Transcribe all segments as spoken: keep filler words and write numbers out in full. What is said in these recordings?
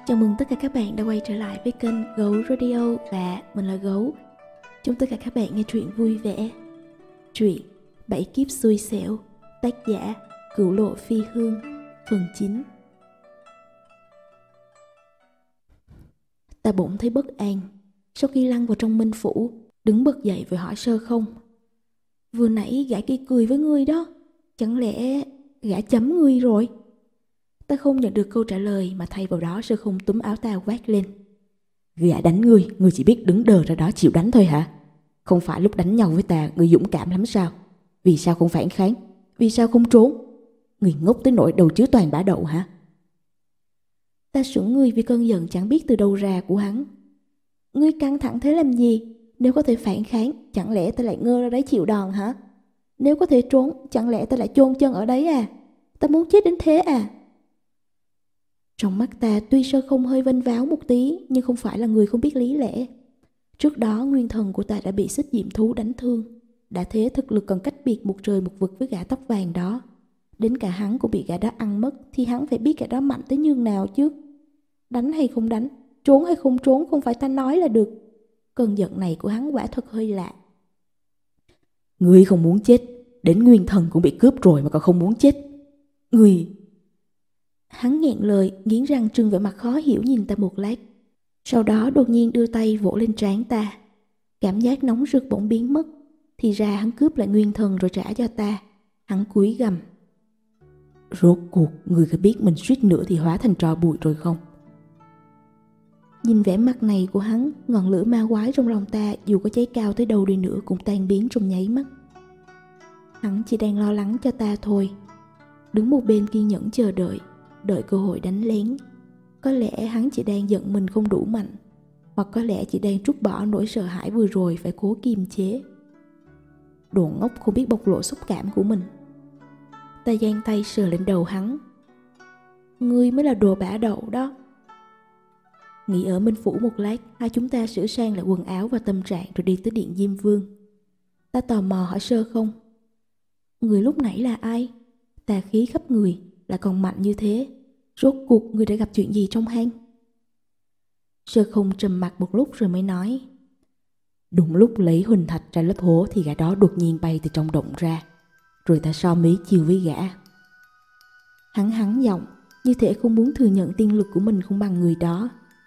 Chào mừng tất cả các bạn đã quay trở lại với kênh Gấu Radio và mình là Gấu. Chúc tất cả các bạn nghe truyện vui vẻ. Truyện Bảy Kiếp Xui Xẻo, tác giả Cửu Lộ Phi Hương, phần chín. Ta bỗng thấy bất an. Sau khi lăn vào trong minh phủ, đứng bật dậy rồi hỏi Sơ Không: vừa nãy gã kia cười với ngươi đó, chẳng lẽ gã chấm ngươi rồi? Ta không nhận được câu trả lời mà thay vào đó Sơ Không túm áo ta quát lên: gã đánh ngươi, ngươi chỉ biết đứng đờ ra đó chịu đánh thôi hả? Không phải lúc đánh nhau với ta ngươi dũng cảm lắm sao? Vì sao không phản kháng? Vì sao không trốn? Ngươi ngốc tới nỗi đầu chứa toàn bã đậu hả? Ta sững người vì cơn giận chẳng biết từ đâu ra của hắn. Ngươi căng thẳng thế làm gì? Nếu có thể phản kháng, chẳng lẽ ta lại ngơ ra đấy chịu đòn hả? Nếu có thể trốn, chẳng lẽ ta lại chôn chân ở đấy à? Ta muốn chết đến thế à? Trong mắt ta tuy Sơ Không hơi vênh váo một tí, nhưng không phải là người không biết lý lẽ. Trước đó nguyên thần của ta đã bị xích diệm thú đánh thương, đã thế thực lực còn cách biệt một trời một vực với gã tóc vàng đó. Đến cả hắn cũng bị gã đó ăn mất, thì hắn phải biết gã đó mạnh tới nhường nào chứ. Đánh hay không đánh, trốn hay không trốn không phải ta nói là được. Cơn giận này của hắn quả thật hơi lạ. Ngươi không muốn chết, đến nguyên thần cũng bị cướp rồi mà còn không muốn chết. Ngươi... Hắn nghẹn lời, nghiến răng trừng vẻ mặt khó hiểu nhìn ta một lát. Sau đó đột nhiên đưa tay vỗ lên trán ta. Cảm giác nóng rực bỗng biến mất. Thì ra hắn cướp lại nguyên thần rồi trả cho ta. Hắn cúi gằm: rốt cuộc ngươi có biết mình suýt nữa thì hóa thành tro bụi rồi không? Nhìn vẻ mặt này của hắn, ngọn lửa ma quái trong lòng ta dù có cháy cao tới đâu đi nữa cũng tan biến trong nháy mắt. Hắn chỉ đang lo lắng cho ta thôi. Đứng một bên kiên nhẫn chờ đợi, đợi cơ hội đánh lén. Có lẽ hắn chỉ đang giận mình không đủ mạnh, hoặc có lẽ chỉ đang trút bỏ nỗi sợ hãi vừa rồi phải cố kiềm chế. Đồ ngốc không biết bộc lộ xúc cảm của mình. Ta giang tay sờ lên đầu hắn. Ngươi mới là đồ bả đậu đó. Nghỉ ở minh phủ một lát, hai chúng ta sửa sang lại quần áo và tâm trạng rồi đi tới điện Diêm Vương. Ta tò mò hỏi Sơ Không: người lúc nãy là ai? Tà khí khắp người, lại còn mạnh như thế. Rốt cuộc người đã gặp chuyện gì trong hang? Sơ Không trầm mặc một lúc rồi mới nói: đúng lúc lấy huỳnh thạch ra lấp hố thì gã đó đột nhiên bay từ trong động ra. Rồi ta so mí chiều với gã. Hắn hắn giọng, như thể không muốn thừa nhận tiên lực của mình không bằng người đó.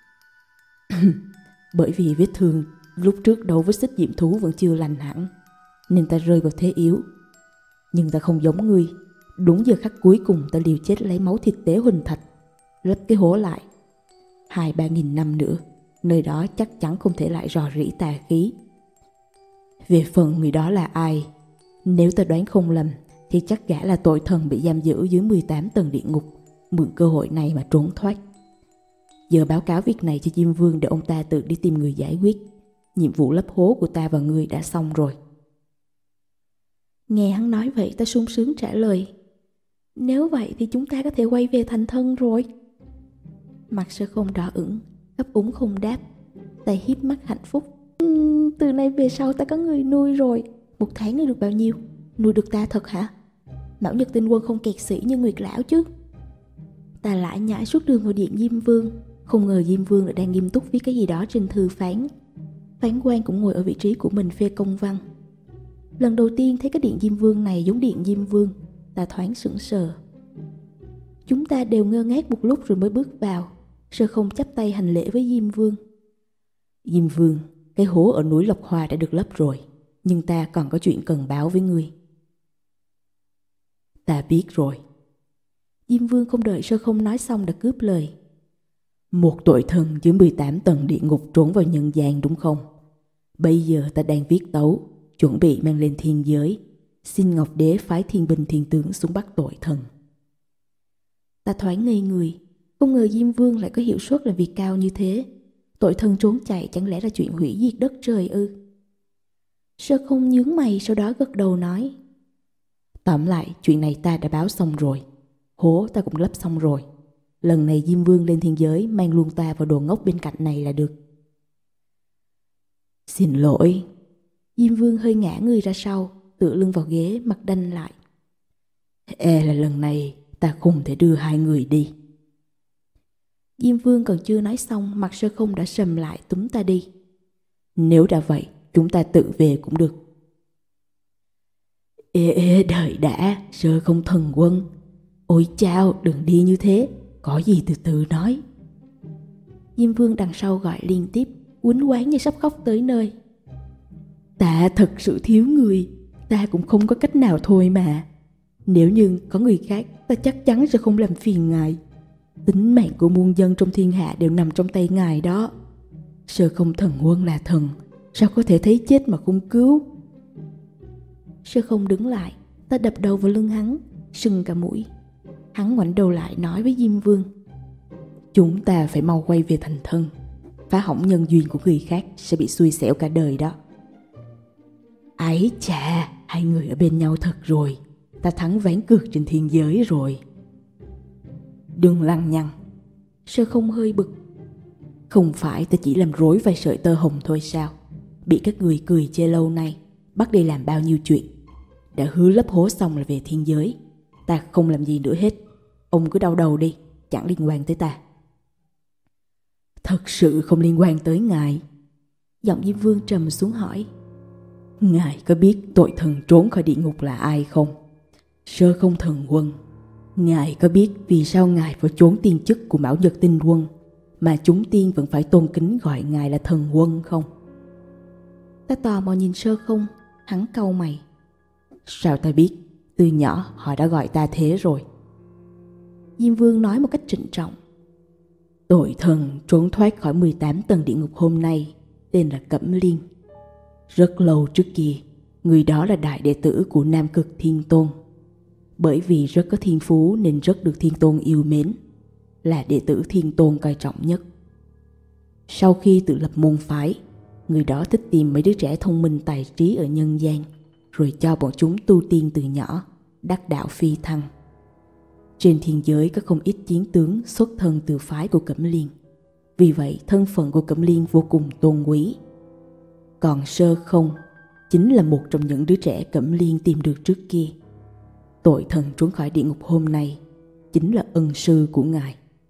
Bởi vì vết thương lúc trước đấu với xích diệm thú vẫn chưa lành hẳn, nên ta rơi vào thế yếu. Nhưng ta không giống ngươi. Đúng giờ khắc cuối cùng ta liều chết lấy máu thịt tế huỳnh thạch lấp cái hố lại. Hai ba nghìn năm nữa, nơi đó chắc chắn không thể lại rò rỉ tà khí. Về phần người đó là ai, nếu ta đoán không lầm thì chắc gã là tội thần bị giam giữ dưới mười tám tầng địa ngục, mượn cơ hội này mà trốn thoát. Giờ báo cáo việc này cho Diêm Vương để ông ta tự đi tìm người giải quyết. Nhiệm vụ lấp hố của ta và ngươi đã xong rồi. Nghe hắn nói vậy ta sung sướng trả lời: nếu vậy thì chúng ta có thể quay về thành thân rồi. Mặt Sơ Không đỏ ửng, ấp úng không đáp. Ta híp mắt hạnh phúc. uhm, Từ nay về sau ta có người nuôi rồi. Một tháng nuôi được bao nhiêu? Nuôi được ta thật hả? Mão Nhật Tinh Quân không kẹt sĩ như Nguyệt Lão chứ? Ta lải nhải suốt đường vào điện Diêm Vương. Không ngờ Diêm Vương lại đang nghiêm túc viết cái gì đó trên thư phán. Phán quan cũng ngồi ở vị trí của mình phê công văn. Lần đầu tiên thấy cái điện Diêm Vương này giống điện Diêm Vương, ta thoáng sững sờ. Chúng ta đều ngơ ngác một lúc rồi mới bước vào. Sơ Không chắp tay hành lễ với Diêm Vương. Diêm Vương, cái hố ở núi Lộc Hoa đã được lấp rồi, nhưng ta còn có chuyện cần báo với ngươi. Ta biết rồi. Diêm Vương không đợi Sơ Không nói xong đã cướp lời. Một tội thần dưới mười tám tầng địa ngục trốn vào nhân gian đúng không? Bây giờ ta đang viết tấu, chuẩn bị mang lên thiên giới. Xin Ngọc Đế phái thiên binh thiên tướng xuống bắt tội thần. Ta thoáng ngây người. Không ngờ Diêm Vương lại có hiệu suất làm việc cao như thế. Tội thần trốn chạy chẳng lẽ là chuyện hủy diệt đất trời ư? Sơ Không nhướng mày, sau đó gật đầu nói: tóm lại chuyện này ta đã báo xong rồi. Hố ta cũng lấp xong rồi. Lần này Diêm Vương lên thiên giới mang luôn ta vào đồ ngốc bên cạnh này là được. Xin lỗi. Diêm Vương hơi ngã người ra sau, tựa lưng vào ghế, mặt đanh lại. E là lần này ta không thể đưa hai người đi. Diêm Vương còn chưa nói xong, mặt Sơ Không đã sầm lại túm ta đi. Nếu đã vậy, chúng ta tự về cũng được. Ê ê đợi đã, Sơ Không thần quân. Ôi chao, đừng đi như thế, có gì từ từ nói. Diêm Vương đằng sau gọi liên tiếp, quýnh quán như sắp khóc tới nơi. Ta thật sự thiếu người, ta cũng không có cách nào thôi mà. Nếu như có người khác, ta chắc chắn sẽ không làm phiền ngài. Tính mạng của muôn dân trong thiên hạ đều nằm trong tay ngài đó. Sơ Không thần quân là thần, sao có thể thấy chết mà không cứu? Sơ Không đứng lại, ta đập đầu vào lưng hắn, sưng cả mũi. Hắn ngoảnh đầu lại nói với Diêm Vương. Chúng ta phải mau quay về thành thân. Phá hỏng nhân duyên của người khác sẽ bị xui xẻo cả đời đó. Ái chà, hai người ở bên nhau thật rồi. Ta thắng ván cược trên thiên giới rồi. Đừng lăng nhăng. Sơ Không hơi bực. Không phải ta chỉ làm rối vài sợi tơ hồng thôi sao? Bị các người cười chê lâu nay, bắt đi làm bao nhiêu chuyện. Đã hứa lấp hố xong là về thiên giới. Ta không làm gì nữa hết. Ông cứ đau đầu đi, chẳng liên quan tới ta. Thật sự không liên quan tới ngài. Giọng Diêm Vương trầm xuống hỏi. Ngài có biết tội thần trốn khỏi địa ngục là ai không? Sơ Không thần quân. Ngài có biết vì sao ngài phải trốn tiên chức của Mão Nhật Tinh Quân, mà chúng tiên vẫn phải tôn kính gọi ngài là thần quân không? Ta tò mò nhìn Sơ Không, hắn cau mày. Sao ta biết? Từ nhỏ họ đã gọi ta thế rồi. Diêm Vương nói một cách trịnh trọng. Tội thần trốn thoát khỏi mười tám tầng địa ngục hôm nay tên là Cẩm Liên. Rất lâu trước kia, người đó là đại đệ tử của Nam Cực Thiên Tôn. Bởi vì rất có thiên phú nên rất được Thiên Tôn yêu mến, là đệ tử Thiên Tôn coi trọng nhất. Sau khi tự lập môn phái, người đó thích tìm mấy đứa trẻ thông minh tài trí ở nhân gian, rồi cho bọn chúng tu tiên từ nhỏ, đắc đạo phi thăng. Trên thiên giới có không ít chiến tướng xuất thân từ phái của Cẩm Liên. Vì vậy thân phận của Cẩm Liên vô cùng tôn quý. Còn Sơ Không chính là một trong những đứa trẻ Cẩm Liên tìm được trước kia. Tội thần trốn khỏi địa ngục hôm nay chính là ân sư của ngài.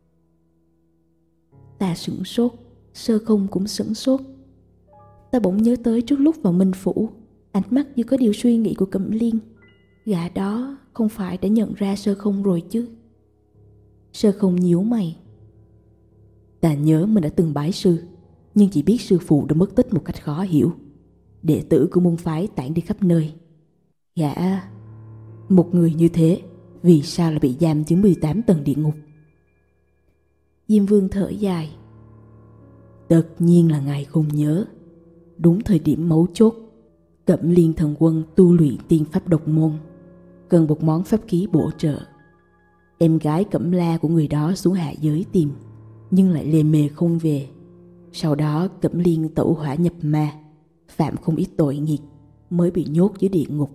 Ta sửng sốt, Sơ Không cũng sửng sốt. Ta bỗng nhớ tới trước lúc vào Minh Phủ, ánh mắt như có điều suy nghĩ của Cẩm Liên. Gã đó không phải đã nhận ra Sơ Không rồi chứ? Sơ Không nhíu mày. Ta nhớ mình đã từng bái sư, nhưng chỉ biết sư phụ đã mất tích một cách khó hiểu. Đệ tử của môn phái tản đi khắp nơi. Gã, một người như thế, vì sao lại bị giam dưới mười tám tầng địa ngục? Diêm Vương thở dài. Tất nhiên là ngài không nhớ. Đúng thời điểm mấu chốt, Cẩm Liên thần quân tu luyện tiên pháp độc môn, cần một món pháp khí bổ trợ. Em gái Cẩm La của người đó xuống hạ giới tìm, nhưng lại lề mề không về. Sau đó Cẩm Liên tẩu hỏa nhập ma, phạm không ít tội nghiệp, mới bị nhốt dưới địa ngục.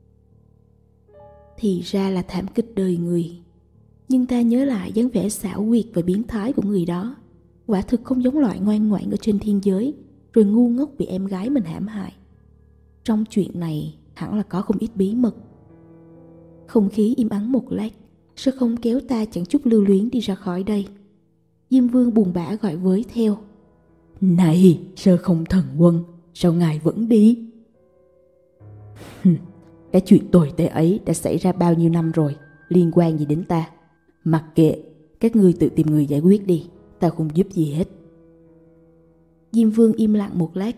Thì ra là thảm kịch đời người. Nhưng ta nhớ lại dáng vẻ xảo quyệt và biến thái của người đó. Quả thực không giống loại ngoan ngoãn ở trên thiên giới, rồi ngu ngốc bị em gái mình hãm hại. Trong chuyện này hẳn là có không ít bí mật. Không khí im ắng một lát, Sơ Không kéo ta chẳng chút lưu luyến đi ra khỏi đây. Diêm Vương buồn bã gọi với theo. Này Sơ Không thần quân, sao ngài vẫn đi? Cái chuyện tồi tệ ấy đã xảy ra bao nhiêu năm rồi, liên quan gì đến ta? Mặc kệ, các ngươi tự tìm người giải quyết đi, ta không giúp gì hết. Diêm Vương im lặng một lát.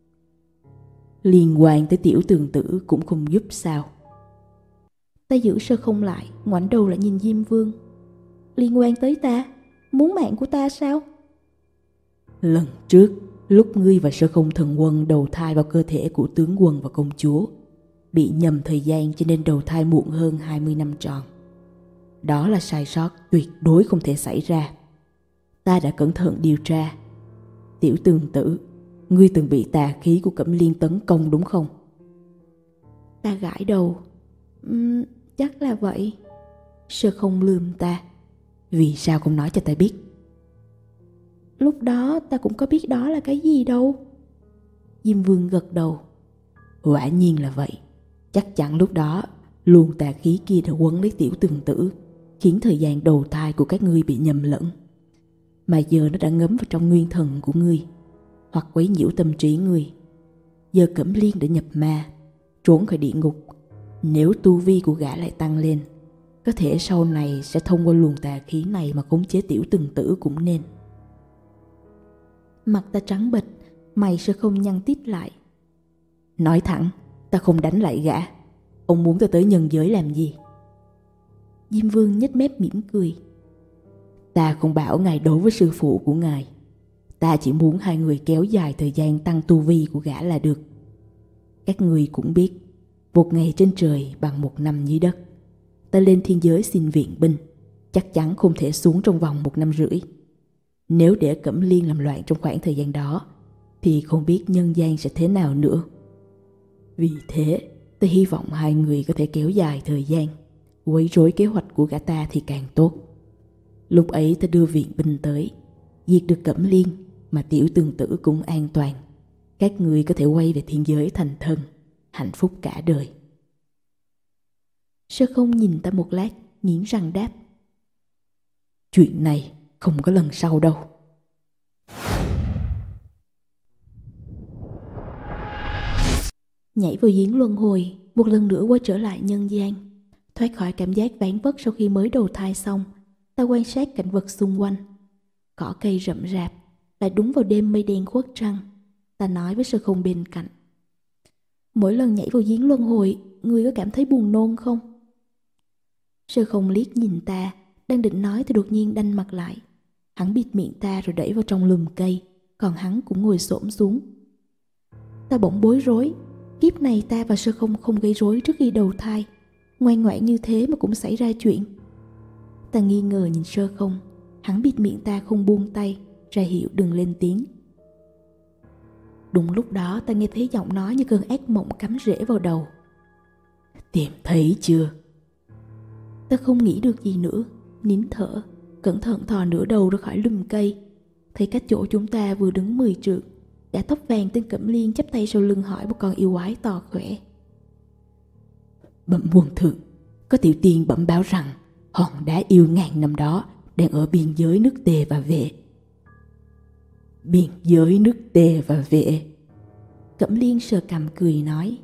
Liên quan tới tiểu tường tử cũng không giúp sao? Ta giữ Sơ Không lại, ngoảnh đầu lại nhìn Diêm Vương. Liên quan tới ta? Muốn mạng của ta sao? Lần trước, lúc ngươi và Sơ Không thần quân đầu thai vào cơ thể của tướng quân và công chúa, bị nhầm thời gian cho nên đầu thai muộn hơn hai mươi năm tròn. Đó là sai sót tuyệt đối không thể xảy ra. Ta đã cẩn thận điều tra. Tiểu tường tử, ngươi từng bị tà khí của Cẩm Liên tấn công đúng không? Ta gãi đầu. Uhm, chắc là vậy. Sơ Không lườm ta. Vì sao không nói cho ta biết? Lúc đó ta cũng có biết đó là cái gì đâu. Diêm Vương gật đầu. Quả nhiên là vậy. Chắc chắn lúc đó luồng tà khí kia đã quấn lấy tiểu tường tử, khiến thời gian đầu thai của các ngươi bị nhầm lẫn. mà giờ nó đã ngấm vào trong nguyên thần của ngươi, hoặc quấy nhiễu tâm trí ngươi. Giờ Cẩm Liên đã nhập ma, trốn khỏi địa ngục. Nếu tu vi của gã lại tăng lên, có thể sau này sẽ thông qua luồng tà khí này mà khống chế Tiểu Từng Tử cũng nên. Mặt ta trắng bệch, mày sẽ không nhăn tít lại. Nói thẳng, ta không đánh lại gã. Ông muốn ta tới nhân giới làm gì? Diêm Vương nhếch mép mỉm cười. Ta không bảo ngài đối với sư phụ của ngài. Ta chỉ muốn hai người kéo dài thời gian tăng tu vi của gã là được. Các người cũng biết, một ngày trên trời bằng một năm dưới đất. Ta lên thiên giới xin viện binh, chắc chắn không thể xuống trong vòng một năm rưỡi. Nếu để Cẩm Liên làm loạn trong khoảng thời gian đó, thì không biết nhân gian sẽ thế nào nữa. Vì thế, ta hy vọng hai người có thể kéo dài thời gian. Quấy rối kế hoạch của gã ta thì càng tốt. Lúc ấy ta đưa viện binh tới, diệt được Cẩm Liên, mà Tiểu Từng Tử cũng an toàn. Các người có thể quay về thiên giới thành thân, hạnh phúc cả đời. Sơ Không nhìn ta một lát, nghiến răng đáp. Chuyện này không có lần sau đâu. Nhảy vào giếng luân hồi, một lần nữa quay trở lại nhân gian. Thoát khỏi cảm giác ván vất sau khi mới đầu thai xong, ta quan sát cảnh vật xung quanh. Cỏ cây rậm rạp, lại đúng vào đêm mây đen khuất trăng. Ta nói với Sơ Không bên cạnh. Mỗi lần nhảy vào giếng luân hồi, ngươi có cảm thấy buồn nôn không? Sơ Không liếc nhìn ta, đang định nói thì đột nhiên đanh mặt lại. Hắn bịt miệng ta rồi đẩy vào trong lùm cây, còn hắn cũng ngồi xổm xuống. Ta bỗng bối rối. Kiếp này ta và Sơ Không không gây rối trước khi đầu thai. Ngoan ngoãn như thế mà cũng xảy ra chuyện. Ta nghi ngờ nhìn Sơ Không. Hắn bịt miệng ta không buông tay, ra hiệu đừng lên tiếng. Đúng lúc đó ta nghe thấy giọng nói như cơn ác mộng cắm rễ vào đầu. Tìm thấy chưa? Ta không nghĩ được gì nữa, nín thở, cẩn thận thò nửa đầu ra khỏi lùm cây. Thấy cách chỗ chúng ta vừa đứng mười trượng, gã tóc vàng tên Cẩm Liên chắp tay sau lưng hỏi một con yêu quái to khỏe. Bẩm Quân Thượng, có tiểu tiên bẩm báo rằng hòn đá yêu ngàn năm đó đang ở biên giới nước Tề và Vệ. Biên giới nước Tề và Vệ? Cẩm Liên sờ cằm cười nói.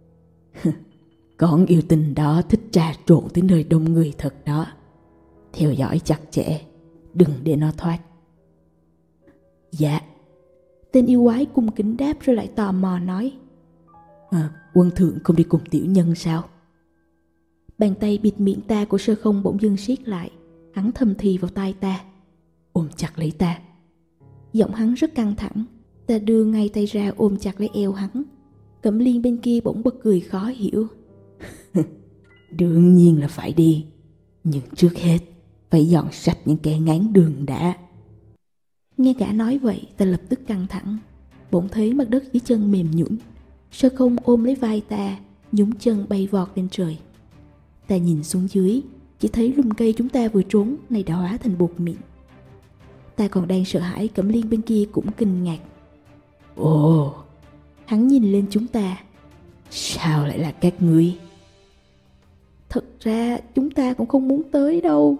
Con yêu tình đó thích trà trộn tới nơi đông người thật đó. Theo dõi chặt chẽ, đừng để nó thoát. Dạ. Tên yêu quái cung kính đáp rồi lại tò mò nói. À, Quân Thượng không đi cùng tiểu nhân sao? Bàn tay bịt miệng ta của Sơ Không bỗng dưng siết lại. Hắn thầm thì vào tai ta. Ôm chặt lấy ta. Giọng hắn rất căng thẳng. Ta đưa ngay tay ra ôm chặt lấy eo hắn. Cẩm Liên bên kia bỗng bật cười khó hiểu. Đương nhiên là phải đi, nhưng trước hết phải dọn sạch những kẻ ngáng đường đã. Nghe gã nói vậy, ta lập tức căng thẳng. Bỗng thấy mặt đất dưới chân mềm nhũn. Sơ Không ôm lấy vai ta, nhún chân bay vọt lên trời. Ta nhìn xuống dưới, chỉ thấy lùm cây chúng ta vừa trốn này đã hóa thành bột mịn. Ta còn đang sợ hãi, Cẩm Liên bên kia cũng kinh ngạc. Ồ! Hắn nhìn lên chúng ta. Sao lại là các ngươi? Thật ra chúng ta cũng không muốn tới đâu.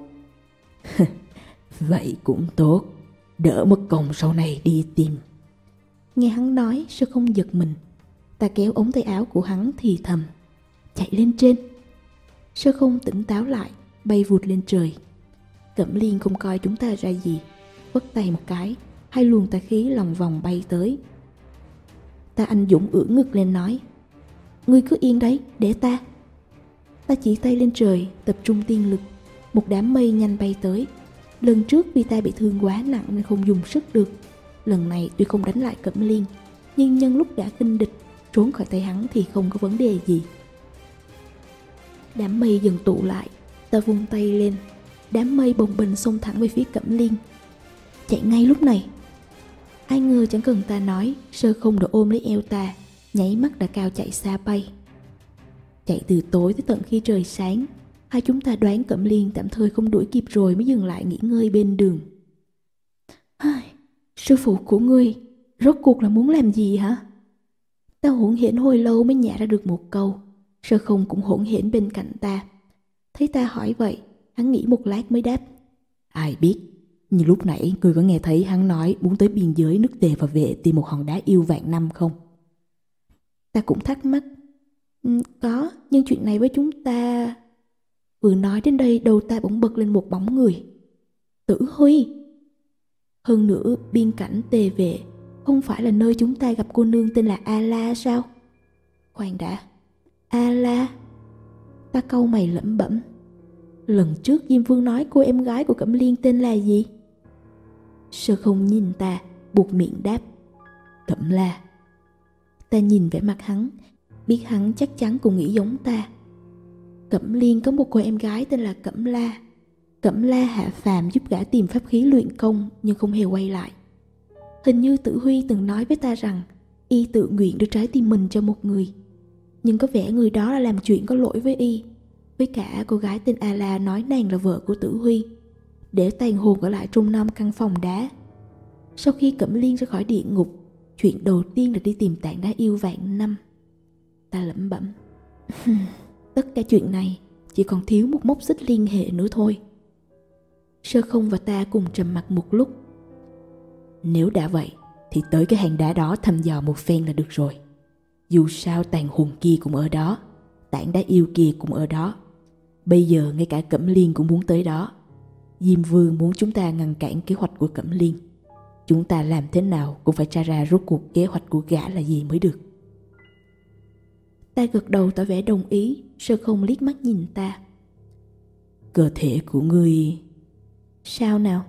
Vậy cũng tốt, đỡ mất công sau này đi tìm. Nghe hắn nói, Sơ Không giật mình. Ta kéo ống tay áo của hắn thì thầm. Chạy lên trên. Sơ Không tỉnh táo lại, bay vụt lên trời. Cẩm Liên không coi chúng ta ra gì, vất tay một cái, hai luồng tà khí lòng vòng bay tới. Ta anh dũng ưỡn ngực lên nói. Ngươi cứ yên đấy, để ta. Ta chỉ tay lên trời, tập trung tiên lực. Một đám mây nhanh bay tới. Lần trước vì ta bị thương quá nặng nên không dùng sức được. Lần này tuy không đánh lại Cẩm Liên, nhưng nhân lúc đã kinh địch, trốn khỏi tay hắn thì không có vấn đề gì. Đám mây dần tụ lại. Ta vung tay lên. Đám mây bồng bềnh xông thẳng về phía Cẩm Liên. Chạy ngay lúc này. Ai ngờ chẳng cần ta nói, Sơ Không đã ôm lấy eo ta, nháy mắt đã cao chạy xa bay. Chạy từ tối tới tận khi trời sáng. Hai chúng ta đoán Cẩm Liên tạm thời không đuổi kịp rồi mới dừng lại nghỉ ngơi bên đường. Sư phụ của ngươi rốt cuộc là muốn làm gì hả? Ta hỗn hển hồi lâu mới nhả ra được một câu. Sơ Không cũng hỗn hển bên cạnh ta. Thấy ta hỏi vậy, hắn nghĩ một lát mới đáp. Ai biết, Như lúc nãy ngươi có nghe thấy hắn nói muốn tới biên giới nước Tề và Vệ tìm một hòn đá yêu vạn năm không? Ta cũng thắc mắc. Ừ, có, nhưng chuyện này với chúng ta... Vừa nói đến đây đầu ta bỗng bật lên một bóng người. Tử Huy! Hơn nữa biên cảnh Tề Vệ không phải là nơi chúng ta gặp cô nương tên là A-la sao? Khoan đã, A-la? Ta cau mày lẩm bẩm. Lần trước Diêm Vương nói cô em gái của Cẩm Liên tên là gì? Sơ Không nhìn ta, buột miệng đáp. Cẩm La. Ta nhìn vẻ mặt hắn, biết hắn chắc chắn cũng nghĩ giống ta. Cẩm Liên có một cô em gái tên là Cẩm La. Cẩm La hạ phàm giúp gã tìm pháp khí luyện công nhưng không hề quay lại. Hình như Tử Huy từng nói với ta rằng y tự nguyện đưa trái tim mình cho một người. Nhưng có vẻ người đó là làm chuyện có lỗi với y. Với cả cô gái tên A-la nói nàng là vợ của Tử Huy, để tàn hồn ở lại trong năm căn phòng đá. Sau khi Cẩm Liên ra khỏi địa ngục, chuyện đầu tiên là đi tìm tảng đá yêu vạn năm. Ta lẩm bẩm. Tất cả chuyện này chỉ còn thiếu một mốc xích liên hệ nữa thôi. Sơ Không và ta cùng trầm mặc một lúc. Nếu đã vậy thì tới cái hang đá đó thăm dò một phen là được rồi. Dù sao tàn hồn kia cũng ở đó, tảng đá yêu kia cũng ở đó. Bây giờ ngay cả Cẩm Liên cũng muốn tới đó. Diêm Vương muốn chúng ta ngăn cản kế hoạch của Cẩm Liên. Chúng ta làm thế nào cũng phải tra ra rốt cuộc kế hoạch của gã là gì mới được. Ta gật đầu tỏ vẻ đồng ý. Sơ Không liếc mắt nhìn ta. Cơ thể của ngươi... Sao nào?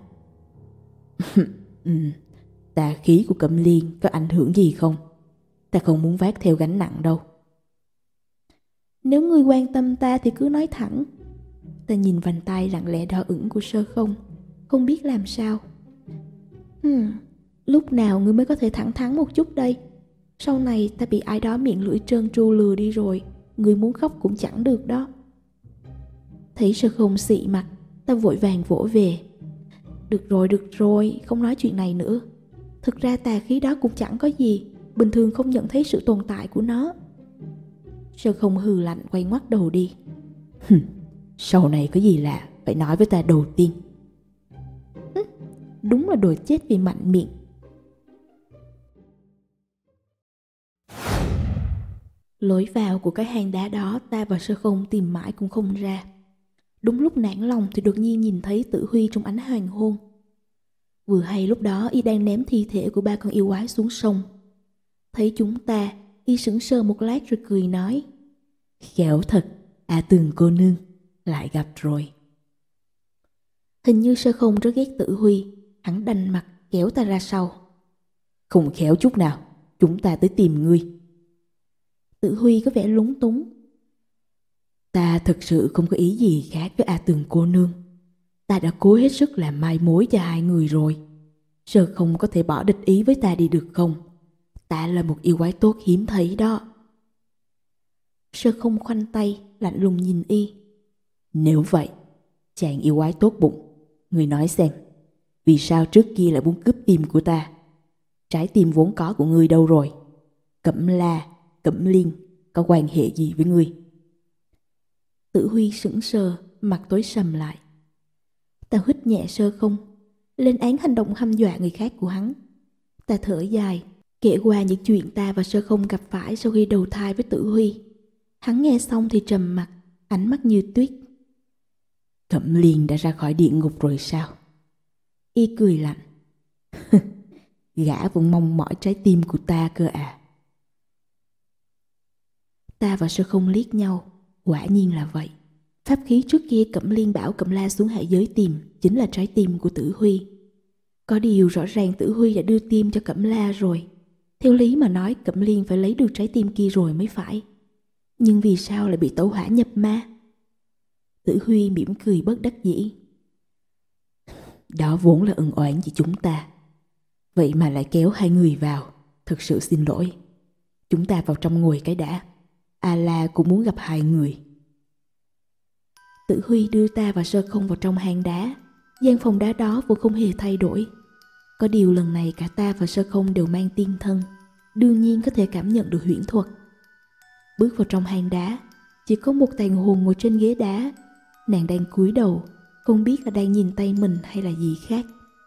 ừ, tà khí của Cẩm Liên có ảnh hưởng gì không? Ta không muốn vác theo gánh nặng đâu. Nếu ngươi quan tâm ta thì cứ nói thẳng. Ta nhìn vành tay lặng lẽ đỏ ửng của Sơ Không, không biết làm sao. Hmm, lúc nào ngươi mới có thể thẳng thắn một chút đây? Sau này ta bị ai đó miệng lưỡi trơn tru lừa đi rồi, ngươi muốn khóc cũng chẳng được đó. Thấy Sơ Không xị mặt, ta vội vàng vỗ về. Được rồi, được rồi, không nói chuyện này nữa. Thực ra tà khí đó cũng chẳng có gì, bình thường không nhận thấy sự tồn tại của nó. Sơ Không hừ lạnh quay ngoắt đầu đi. Sau này có gì lạ phải nói với ta đầu tiên. Đúng là đồ chết vì mạnh miệng. Lối vào của cái hang đá đó ta và Sơ Không tìm mãi cũng không ra. Đúng lúc nản lòng thì đột nhiên nhìn thấy Tử Huy trong ánh hoàng hôn. Vừa hay lúc đó y đang ném thi thể của ba con yêu quái xuống sông. Thấy chúng ta, y sững sờ một lát rồi cười nói. Khéo thật, A Tường cô nương, lại gặp rồi. Hình như Sơ Không rất ghét Tử Huy, hắn đành mặt kéo ta ra sau. Không khéo chút nào, chúng ta tới tìm ngươi. Tử Huy có vẻ lúng túng. Ta thực sự không có ý gì khác với A Tường cô nương. Ta đã cố hết sức làm mai mối cho hai người rồi. Sơ Không có thể bỏ địch ý với ta đi được không? Ta là một yêu quái tốt hiếm thấy đó. Sơ Không khoanh tay, lạnh lùng nhìn y. Nếu vậy, chàng yêu quái tốt bụng, người nói xem, vì sao trước kia lại muốn cướp tim của ta? Trái tim vốn có của ngươi đâu rồi? Cẩm La, Cẩm Liên có quan hệ gì với ngươi? Tử Huy sững sờ, mặt tối sầm lại. Ta hít nhẹ Sơ Không, lên án hành động hăm dọa người khác của hắn. Ta thở dài, kể qua những chuyện ta và Sơ Không gặp phải sau khi đầu thai với Tử Huy. Hắn nghe xong thì trầm mặt, ánh mắt như tuyết. Cẩm Liên đã ra khỏi địa ngục rồi sao? Y cười lạnh. Gã vẫn mong mỏi trái tim của ta cơ à? Ta và Sơ Không liếc nhau, quả nhiên là vậy. Pháp khí trước kia Cẩm Liên bảo Cẩm La xuống hạ giới tìm chính là trái tim của Tử Huy. Có điều rõ ràng Tử Huy đã đưa tim cho Cẩm La rồi. Theo lý mà nói Cẩm Liên phải lấy được trái tim kia rồi mới phải. Nhưng vì sao lại bị tẩu hỏa nhập ma? Tử Huy mỉm cười bất đắc dĩ. Đó vốn là ân oán của chúng ta. Vậy mà lại kéo hai người vào. Thật sự xin lỗi. Chúng ta vào trong ngồi cái đã. A-la cũng muốn gặp hai người. Tử Huy đưa ta và Sơ Không vào trong hang đá. Gian phòng đá đó vẫn không hề thay đổi. Có điều lần này cả ta và Sơ Không đều mang tiên thân, đương nhiên có thể cảm nhận được huyễn thuật. Bước vào trong hang đá, chỉ có một tàn hồn ngồi trên ghế đá. Nàng đang cúi đầu, không biết là đang nhìn tay mình hay là gì khác.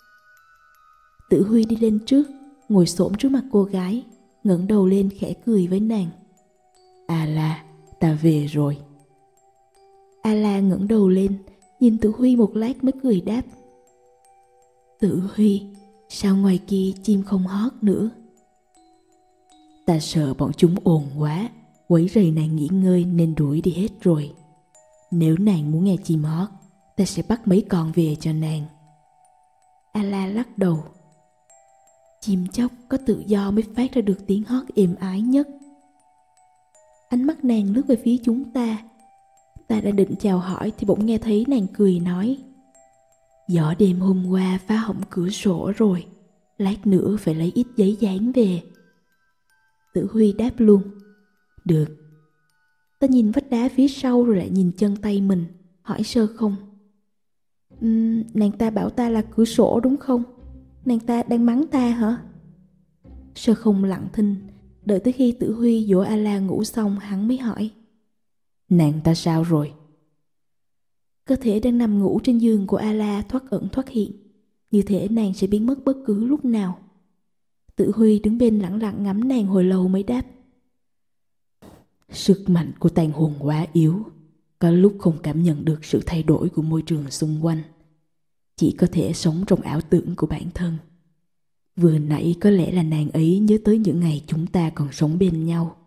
Tử Huy đi lên trước, ngồi xổm trước mặt cô gái, ngẩng đầu lên khẽ cười với nàng. A La, ta về rồi. A La ngẩng đầu lên, nhìn Tử Huy một lát mới cười đáp. Tử Huy, sao ngoài kia chim không hót nữa? Ta sợ bọn chúng ồn quá, quấy rầy nàng nghỉ ngơi nên đuổi đi hết rồi. Nếu nàng muốn nghe chim hót, ta sẽ bắt mấy con về cho nàng. A La lắc đầu. Chim chóc có tự do mới phát ra được tiếng hót êm ái nhất. Ánh mắt nàng lướt về phía chúng ta. Ta đã định chào hỏi thì bỗng nghe thấy nàng cười nói. Gió đêm hôm qua phá hỏng cửa sổ rồi, lát nữa phải lấy ít giấy dán về. Tử Huy đáp luôn. Được. Ta nhìn vách đá phía sau rồi lại nhìn chân tay mình, hỏi Sơ Không. Uhm, nàng ta bảo ta là cửa sổ đúng không? Nàng ta đang mắng ta hả? Sơ Không lặng thinh, đợi tới khi Tử Huy dỗ A La ngủ xong hắn mới hỏi. Nàng ta sao rồi? Cơ thể đang nằm ngủ trên giường của A La thoát ẩn thoát hiện, như thể nàng sẽ biến mất bất cứ lúc nào. Tử Huy đứng bên lặng lặng ngắm nàng hồi lâu mới đáp. Sức mạnh của tàn hồn quá yếu, có lúc không cảm nhận được sự thay đổi của môi trường xung quanh, chỉ có thể sống trong ảo tưởng của bản thân. Vừa nãy có lẽ là nàng ấy nhớ tới những ngày chúng ta còn sống bên nhau.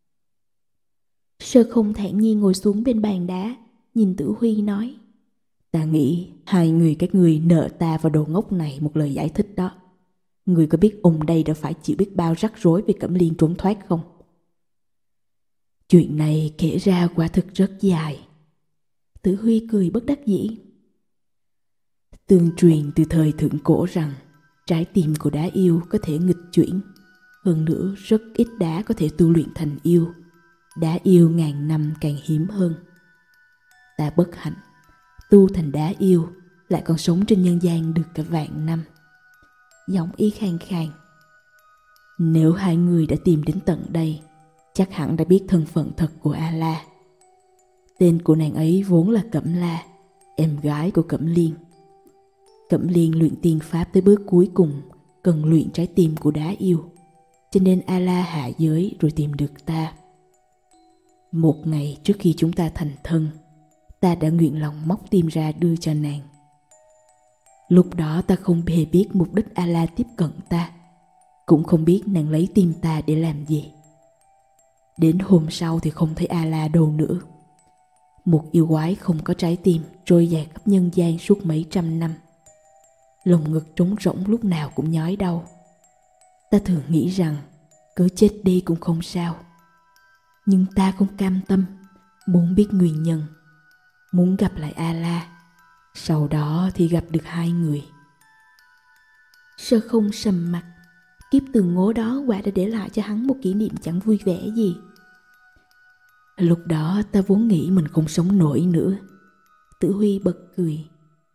Sơ Không thản nhiên ngồi xuống bên bàn đá, nhìn Tử Huy nói. Ta nghĩ hai người các ngươi nợ ta và đồ ngốc này một lời giải thích đó. Ngươi có biết ông đây đã phải chịu biết bao rắc rối vì Cẩm Liên trốn thoát không? Chuyện này kể ra quả thực rất dài. Tử Huy cười bất đắc dĩ. Tương truyền từ thời thượng cổ rằng trái tim của đá yêu có thể nghịch chuyển. Hơn nữa rất ít đá có thể tu luyện thành yêu. Đá yêu ngàn năm càng hiếm hơn. Ta bất hạnh, tu thành đá yêu, lại còn sống trên nhân gian được cả vạn năm. Giọng y khàn khàn. Nếu hai người đã tìm đến tận đây, chắc hẳn đã biết thân phận thật của A La. Tên của nàng ấy vốn là Cẩm La, em gái của Cẩm Liên. Cẩm Liên luyện tiên pháp tới bước cuối cùng, cần luyện trái tim của đá yêu, cho nên A La hạ giới rồi tìm được ta. Một ngày trước khi chúng ta thành thân, ta đã nguyện lòng móc tim ra đưa cho nàng. Lúc đó ta không hề biết mục đích A La tiếp cận ta, cũng không biết nàng lấy tim ta để làm gì. Đến hôm sau thì không thấy A La đâu nữa. Một yêu quái không có trái tim trôi dạt khắp nhân gian suốt mấy trăm năm. Lồng ngực trống rỗng lúc nào cũng nhói đau. Ta thường nghĩ rằng cứ chết đi cũng không sao. Nhưng ta không cam tâm, muốn biết nguyên nhân, muốn gặp lại A La. Sau đó thì gặp được hai người. Sơ Không sầm mặt. Kiếp từ ngố đó quả đã để lại cho hắn một kỷ niệm chẳng vui vẻ gì. Lúc đó ta vốn nghĩ mình không sống nổi nữa. Tử Huy bật cười.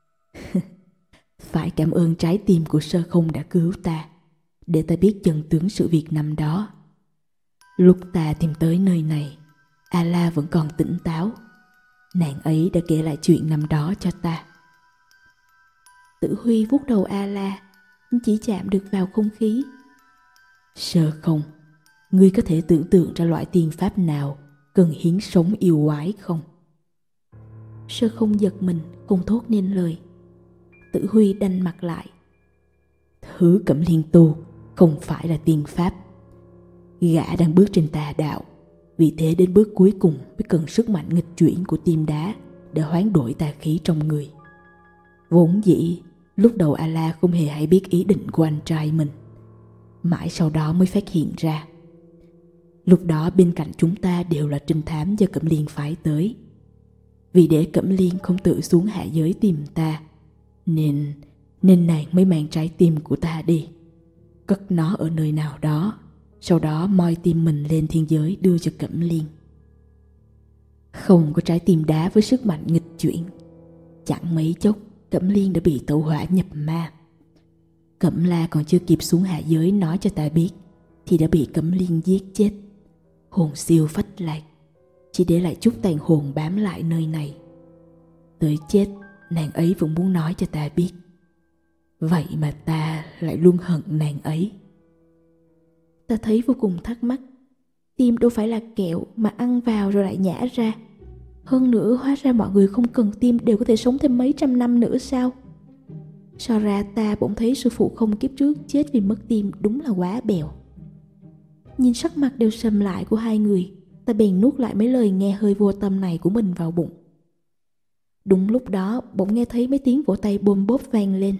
Phải cảm ơn trái tim của Sơ Không đã cứu ta, để ta biết chân tướng sự việc năm đó. Lúc ta tìm tới nơi này, A La vẫn còn tỉnh táo. Nàng ấy đã kể lại chuyện năm đó cho ta. Tử Huy vuốt đầu A La, chỉ chạm được vào không khí. Sơ Không, ngươi có thể tưởng tượng ra loại tiên pháp nào cần hiến sống yêu quái không? Sơ Không giật mình, không thốt nên lời. Tử Huy đanh mặt lại. Thứ Cẩm Liên tu không phải là tiên pháp. Gã đang bước trên tà đạo, vì thế đến bước cuối cùng mới cần sức mạnh nghịch chuyển của tim đá để hoán đổi tà khí trong người. Vốn dĩ lúc đầu A La không hề hay biết ý định của anh trai mình, mãi sau đó mới phát hiện ra. Lúc đó bên cạnh chúng ta đều là trinh thám do Cẩm Liên phái tới. Vì để Cẩm Liên không tự xuống hạ giới tìm ta, nên nên nàng mới mang trái tim của ta đi, cất nó ở nơi nào đó, sau đó moi tim mình lên thiên giới đưa cho Cẩm Liên. Không có trái tim đá với sức mạnh nghịch chuyển, chẳng mấy chốc Cẩm Liên đã bị tẩu hỏa nhập ma. Cẩm La còn chưa kịp xuống hạ giới nói cho ta biết thì đã bị Cẩm Liên giết chết. Hồn siêu phách lạc, chỉ để lại chút tàn hồn bám lại nơi này. Tới chết nàng ấy vẫn muốn nói cho ta biết. Vậy mà ta lại luôn hận nàng ấy. Ta thấy vô cùng thắc mắc. Tim đâu phải là kẹo mà ăn vào rồi lại nhả ra. Hơn nữa hóa ra mọi người không cần tim đều có thể sống thêm mấy trăm năm nữa sao? So ra ta bỗng thấy sư phụ Không kiếp trước chết vì mất tim đúng là quá bèo. Nhìn sắc mặt đều sầm lại của hai người, ta bèn nuốt lại mấy lời nghe hơi vô tâm này của mình vào bụng. Đúng lúc đó bỗng nghe thấy mấy tiếng vỗ tay bôm bốp vang lên.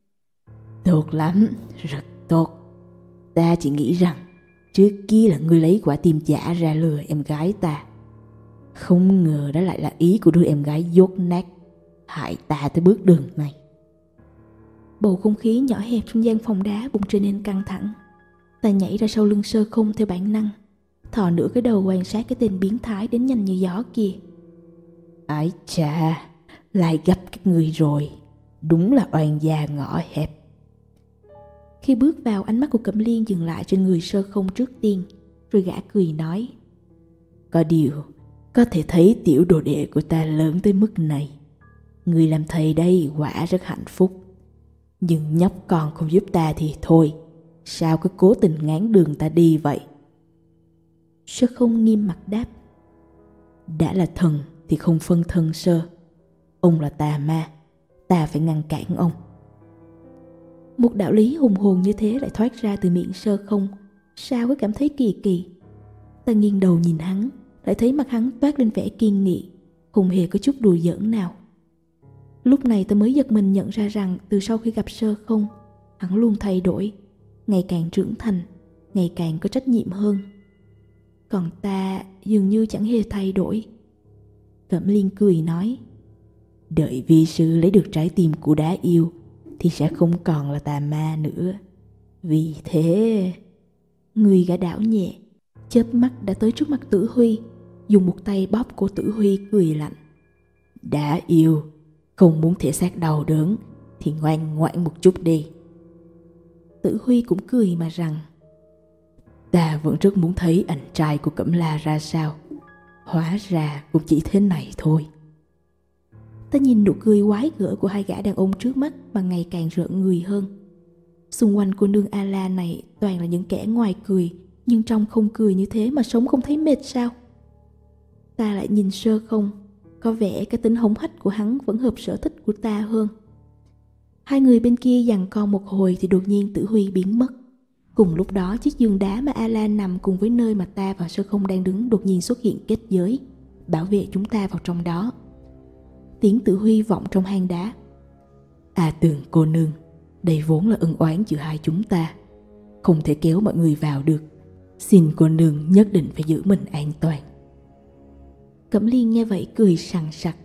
Tốt lắm, rất tốt. Ta chỉ nghĩ rằng trước kia là ngươi lấy quả tim giả ra lừa em gái ta. Không ngờ đó lại là ý của đứa em gái dốt nát, hại ta tới bước đường này. Bầu không khí nhỏ hẹp trong gian phòng đá bỗng trở nên căng thẳng. Ta nhảy ra sau lưng Sơ Không theo bản năng, thò nửa cái đầu quan sát cái tên biến thái đến nhanh như gió kia. Ái chà, lại gặp các người rồi. Đúng là oan gia ngõ hẹp. Khi bước vào, ánh mắt của Cẩm Liên dừng lại trên người Sơ Không trước tiên, rồi gã cười nói: Có điều, có thể thấy tiểu đồ đệ của ta lớn tới mức này. Người làm thầy đây quả rất hạnh phúc. Nhưng nhóc con không giúp ta thì thôi, sao cứ cố tình ngáng đường ta đi vậy? Sơ Không nghiêm mặt đáp: Đã là thần thì không phân thân sơ. Ông là tà ma, ta phải ngăn cản ông. Một đạo lý hùng hồn như thế lại thoát ra từ miệng Sơ Không, sao có cảm thấy kỳ kỳ. Ta nghiêng đầu nhìn hắn, lại thấy mặt hắn toát lên vẻ kiên nghị, không hề có chút đùa giỡn nào. Lúc này ta mới giật mình nhận ra rằng từ sau khi gặp Sơ Không, hắn luôn thay đổi, ngày càng trưởng thành, ngày càng có trách nhiệm hơn. Còn ta dường như chẳng hề thay đổi. Cẩm Liên cười nói: Đợi vi sư lấy được trái tim của đá yêu thì sẽ không còn là tà ma nữa. Vì thế... Người gã đảo nhẹ, chớp mắt đã tới trước mặt Tử Huy, dùng một tay bóp cổ Tử Huy cười lạnh: Đã yêu, không muốn thể xác đau đớn thì ngoan ngoãn một chút đi. Tử Huy cũng cười mà rằng: Ta vẫn rất muốn thấy anh trai của Cẩm La ra sao. Hóa ra cũng chỉ thế này thôi. Ta nhìn nụ cười quái gở của hai gã đàn ông trước mắt mà ngày càng rợn người hơn. Xung quanh cô nương A-la này toàn là những kẻ ngoài cười, nhưng trong không cười như thế mà sống không thấy mệt sao? Ta lại nhìn Sơ Không, có vẻ cái tính hống hách của hắn vẫn hợp sở thích của ta hơn. Hai người bên kia giằng co một hồi thì đột nhiên Tử Huy biến mất. Cùng lúc đó chiếc giường đá mà A-la nằm cùng với nơi mà ta và Sơ Không đang đứng đột nhiên xuất hiện kết giới, bảo vệ chúng ta vào trong đó. Tiếng Tử Huy vọng trong hang đá: À Tường cô nương, đây vốn là ân oán giữa hai chúng ta, không thể kéo mọi người vào được. Xin cô nương nhất định phải giữ mình an toàn. Cẩm Liên nghe vậy cười sằng sặc: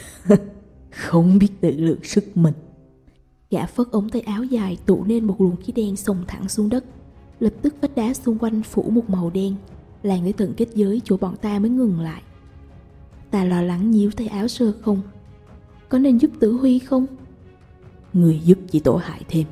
Không biết tự lượng sức mình. Gã phất ống tay áo dài tụ nên một luồng khí đen xông thẳng xuống đất. Lập tức vách đá xung quanh phủ một màu đen, làn tới tận kết giới chỗ bọn ta mới ngừng lại. Ta lo lắng nhíu tay áo Sơ Không: Có nên giúp Tử Huy không? Người giúp chỉ tổ hại thêm.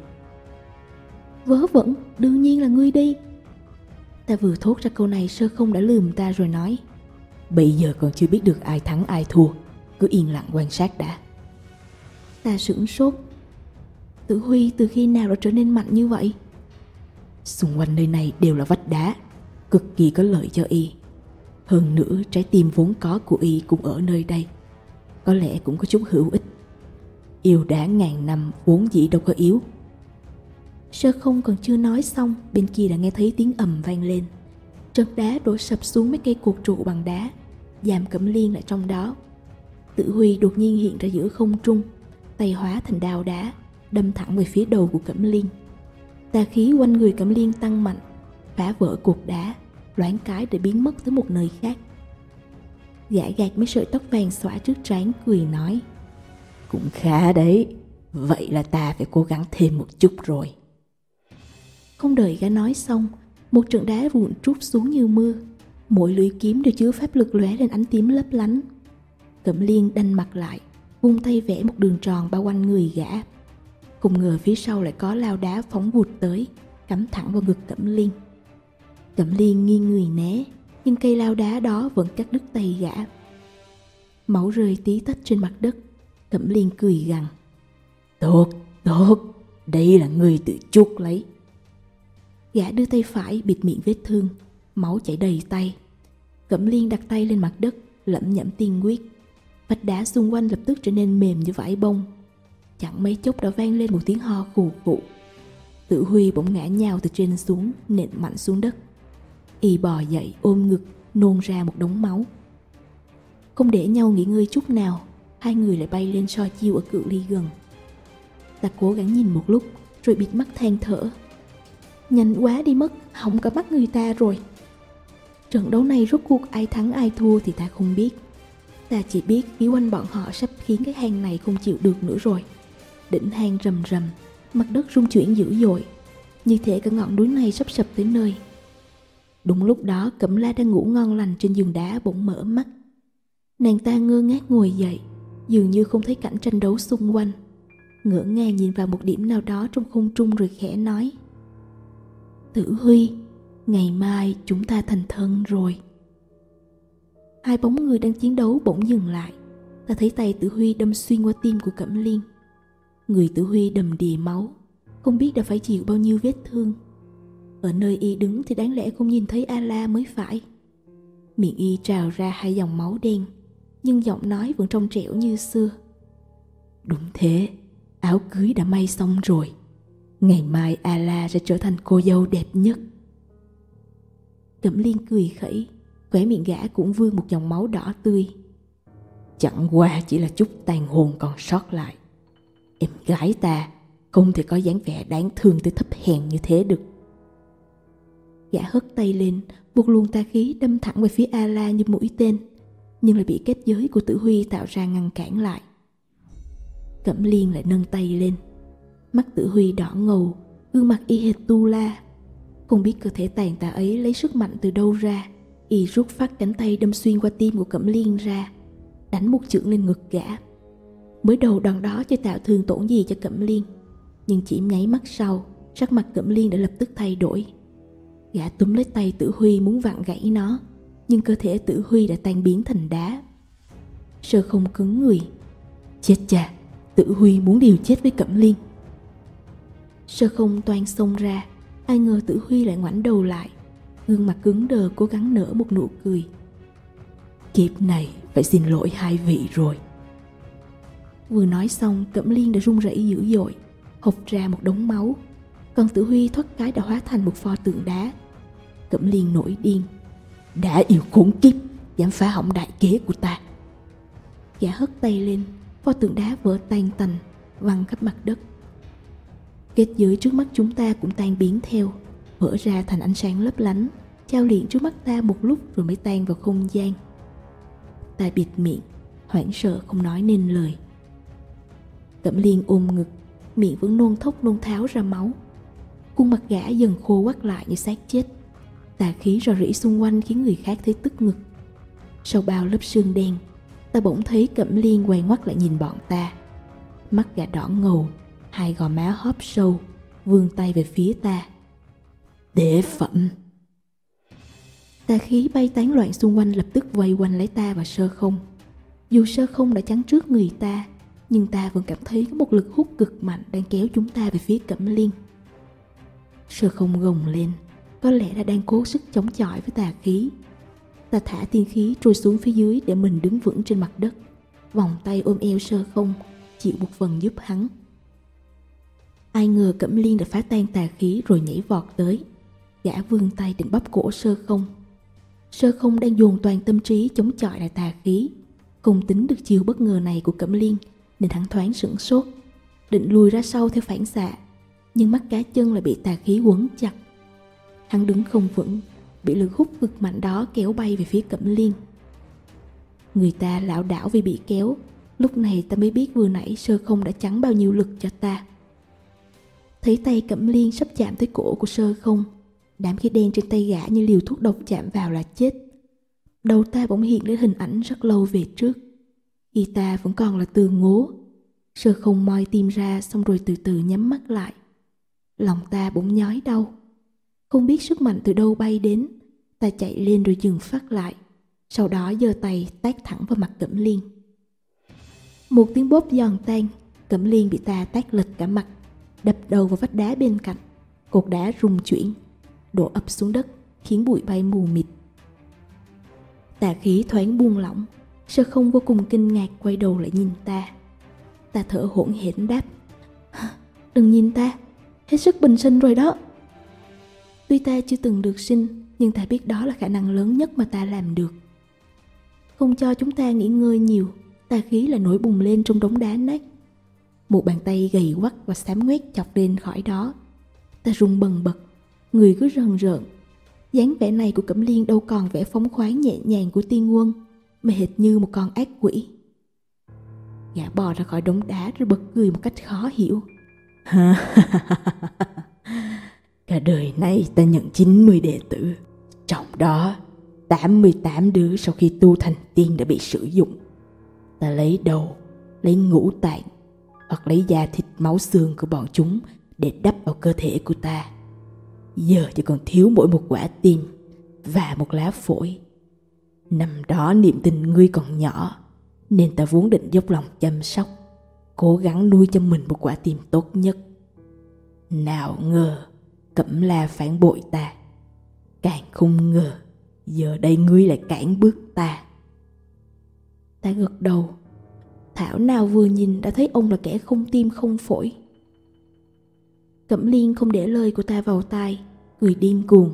Vớ vẩn, đương nhiên là ngươi đi. Ta vừa thốt ra câu này, Sơ Không đã lườm ta rồi nói: Bây giờ còn chưa biết được ai thắng ai thua, cứ yên lặng quan sát đã. Ta sửng sốt. Tử Huy từ khi nào đã trở nên mạnh như vậy? Xung quanh nơi này đều là vách đá, cực kỳ có lợi cho y. Hơn nữa trái tim vốn có của y cũng ở nơi đây, có lẽ cũng có chút hữu ích. Yêu đá ngàn năm vốn dĩ đâu có yếu. Sơ Không còn chưa nói xong, bên kia đã nghe thấy tiếng ầm vang lên. Trật đá đổ sập xuống mấy cây cột trụ bằng đá, giam Cẩm Liên lại trong đó. Tử Huy đột nhiên hiện ra giữa không trung, tay hóa thành đao đá, đâm thẳng về phía đầu của Cẩm Liên. Tà khí quanh người Cẩm Liên tăng mạnh, phá vỡ cột đá, loáng cái để biến mất tới một nơi khác. Gã gạt mấy sợi tóc vàng xõa trước trán, cười nói: Cũng khá đấy, vậy là ta phải cố gắng thêm một chút rồi. Không đợi gã nói xong, một trận đá vụn trút xuống như mưa, mỗi lưỡi kiếm đều chứa pháp lực lóe lên ánh tím lấp lánh. Cẩm Liên đanh mặt lại, vung tay vẽ một đường tròn bao quanh người gã. Không ngờ phía sau lại có lao đá phóng vụt tới, cắm thẳng vào ngực Cẩm Liên. Cẩm Liên nghiêng người né, nhưng cây lao đá đó vẫn cắt đứt tay gã. Máu rơi tí tách trên mặt đất. Cẩm Liên cười gằn: Tốt, tốt, Đây là người tự chuốc lấy. Gã đưa tay phải bịt miệng vết thương, máu chảy đầy tay. Cẩm Liên đặt tay lên mặt đất, lẩm nhẩm tiên quyết. Vách đá xung quanh lập tức trở nên mềm như vải bông. Chẳng mấy chốc đã vang lên một tiếng ho khù khụ. Tử Huy bỗng ngã nhào từ trên xuống, nện mạnh xuống đất. Y bò dậy ôm ngực, nôn ra một đống máu. Không để nhau nghỉ ngơi chút nào, hai người lại bay lên so chiêu ở cự ly gần. Ta cố gắng nhìn một lúc, rồi bịt mắt than thở. Nhanh quá đi mất, hỏng cả mắt người ta rồi. Trận đấu này rốt cuộc ai thắng ai thua thì ta không biết. Ta chỉ biết phía quanh bọn họ sắp khiến cái hang này không chịu được nữa rồi. Đỉnh hang rầm rầm, mặt đất rung chuyển dữ dội, như thể cả ngọn núi này sắp sập tới nơi. Đúng lúc đó Cẩm La đang ngủ ngon lành trên giường đá bỗng mở mắt. Nàng ta ngơ ngác ngồi dậy, dường như không thấy cảnh tranh đấu xung quanh, ngỡ ngàng nhìn vào một điểm nào đó trong không trung rồi khẽ nói: Tử Huy, ngày mai chúng ta thành thân rồi. Hai bóng người đang chiến đấu bỗng dừng lại. Ta thấy tay Tử Huy đâm xuyên qua tim của Cẩm Liên. Người Tử Huy đầm đìa máu, không biết đã phải chịu bao nhiêu vết thương. Ở nơi y đứng thì đáng lẽ không nhìn thấy A-la mới phải. Miệng y trào ra hai dòng máu đen, nhưng giọng nói vẫn trong trẻo như xưa. Đúng thế, áo cưới đã may xong rồi. Ngày mai A-la sẽ trở thành cô dâu đẹp nhất. Cẩm Liên cười khẩy, khóe miệng gã cũng vương một dòng máu đỏ tươi. Chẳng qua chỉ là chút tàn hồn còn sót lại. Em gái ta không thể có dáng vẻ đáng thương tới thấp hèn như thế được. Gã hất tay lên, một luồng tà khí đâm thẳng về phía A-la như mũi tên, nhưng lại bị kết giới của Tử Huy tạo ra ngăn cản lại. Cẩm Liên lại nâng tay lên. Mắt Tử Huy đỏ ngầu, gương mặt y hệt Tu La. Không biết cơ thể tàn tạ ấy lấy sức mạnh từ đâu ra, y rút phát cánh tay đâm xuyên qua tim của Cẩm Liên ra, đánh một chưởng lên ngực gã. Mới đầu đòn đó chưa tạo thương tổn gì cho Cẩm Liên, nhưng chỉ nháy mắt sau, sắc mặt Cẩm Liên đã lập tức thay đổi. Gã túm lấy tay Tử Huy muốn vặn gãy nó, nhưng cơ thể Tử Huy đã tan biến thành đá. Sơ Không cứng người. Chết cha, Tử Huy muốn liều chết với Cẩm Liên. Sơ Không toan xông ra, ai ngờ Tử Huy lại ngoảnh đầu lại, gương mặt cứng đờ cố gắng nở một nụ cười. Kiếp này phải xin lỗi hai vị rồi. Vừa nói xong, Cẩm Liên đã run rẩy dữ dội, hộc ra một đống máu, còn Tử Huy thoát cái đã hóa thành một pho tượng đá. Cẩm Liên nổi điên. Đã yêu khốn kiếp, dám phá hỏng đại kế của ta. Gã hất tay lên, pho tượng đá vỡ tan tành, văng khắp mặt đất. Kết giới trước mắt chúng ta cũng tan biến theo, vỡ ra thành ánh sáng lấp lánh, trao liền trước mắt ta một lúc rồi mới tan vào không gian. Ta bịt miệng, hoảng sợ không nói nên lời. Cẩm Liên ôm ngực, miệng vẫn nôn thốc nôn tháo ra máu. Khuôn mặt gã dần khô quắt lại như xác chết. Tà khí rò rỉ xung quanh khiến người khác thấy tức ngực. Sau bao lớp sương đen, ta bỗng thấy Cẩm Liên quay ngoắt lại nhìn bọn ta. Mắt gã đỏ ngầu, hai gò má hóp sâu, vươn tay về phía ta. Đế phẩm. Tà khí bay tán loạn xung quanh lập tức vây quanh lấy ta và Sơ Không. Dù Sơ Không đã chắn trước người ta, nhưng ta vẫn cảm thấy có một lực hút cực mạnh đang kéo chúng ta về phía Cẩm Liên. Sơ Không gồng lên, có lẽ là đang cố sức chống chọi với tà khí. Ta thả tiên khí trôi xuống phía dưới để mình đứng vững trên mặt đất, vòng tay ôm eo Sơ Không, chịu một phần giúp hắn. Ai ngờ Cẩm Liên đã phá tan tà khí rồi nhảy vọt tới. Gã vươn tay định bóp cổ Sơ Không. Sơ Không đang dồn toàn tâm trí chống chọi lại tà khí, không tính được chiều bất ngờ này của Cẩm Liên nên hắn thoáng sửng sốt, định lùi ra sau theo phản xạ, nhưng mắt cá chân lại bị tà khí quấn chặt. Hắn đứng không vững, bị lực hút cực mạnh đó kéo bay về phía Cẩm Liên. Người ta lảo đảo vì bị kéo. Lúc này ta mới biết vừa nãy Sơ Không đã chắn bao nhiêu lực cho ta. Thấy tay Cẩm Liên sắp chạm tới cổ của Sơ Không, đám khí đen trên tay gã như liều thuốc độc chạm vào là chết. Đầu ta bỗng hiện lên hình ảnh rất lâu về trước, y ta vẫn còn là Từ Ngố. Sơ Không moi tim ra xong rồi từ từ nhắm mắt lại. Lòng ta bỗng nhói đau. Không biết sức mạnh từ đâu bay đến, ta chạy lên rồi dừng phát lại, sau đó giơ tay tát thẳng vào mặt Cẩm Liên. Một tiếng bốp giòn tan, Cẩm Liên bị ta tát lệch cả mặt. đập đầu vào vách đá bên cạnh. Cột đá rung chuyển, đổ ập xuống đất, khiến bụi bay mù mịt. Tà khí thoáng buông lỏng, Sơ Không vô cùng kinh ngạc quay đầu lại nhìn ta. Ta thở hổn hển đáp: "Đừng nhìn ta, hết sức bình sinh rồi đó." Tuy ta chưa từng được sinh, nhưng ta biết đó là khả năng lớn nhất mà ta làm được. Không cho chúng ta nghỉ ngơi nhiều, tà khí lại nổi bùng lên trong đống đá nát. Một bàn tay gầy quắt và xám ngoét chọc lên khỏi đó. Ta run bần bật, người cứ rần rợn. Dáng vẻ này của Cẩm Liên đâu còn vẻ phóng khoáng nhẹ nhàng của tiên quân, mà hệt như một con ác quỷ. Gã bò ra khỏi đống đá rồi bật cười một cách khó hiểu. Cả đời nay ta nhận chín mươi đệ tử, trong đó tám mươi tám đứa sau khi tu thành tiên đã bị sử dụng. Ta lấy đầu, lấy ngũ tạng hoặc lấy da thịt máu xương của bọn chúng để đắp vào cơ thể của ta. Giờ chỉ còn thiếu mỗi một quả tim và một lá phổi. Năm đó niệm tình ngươi còn nhỏ, nên ta vốn định dốc lòng chăm sóc, cố gắng nuôi cho mình một quả tim tốt nhất. Nào ngờ Cẩm La phản bội ta. Càng không ngờ giờ đây ngươi lại cản bước ta. Ta gật đầu. Thảo nào vừa nhìn đã thấy ông là kẻ không tim không phổi. Cẩm Liên không để lời của ta vào tai, cười điên cuồng.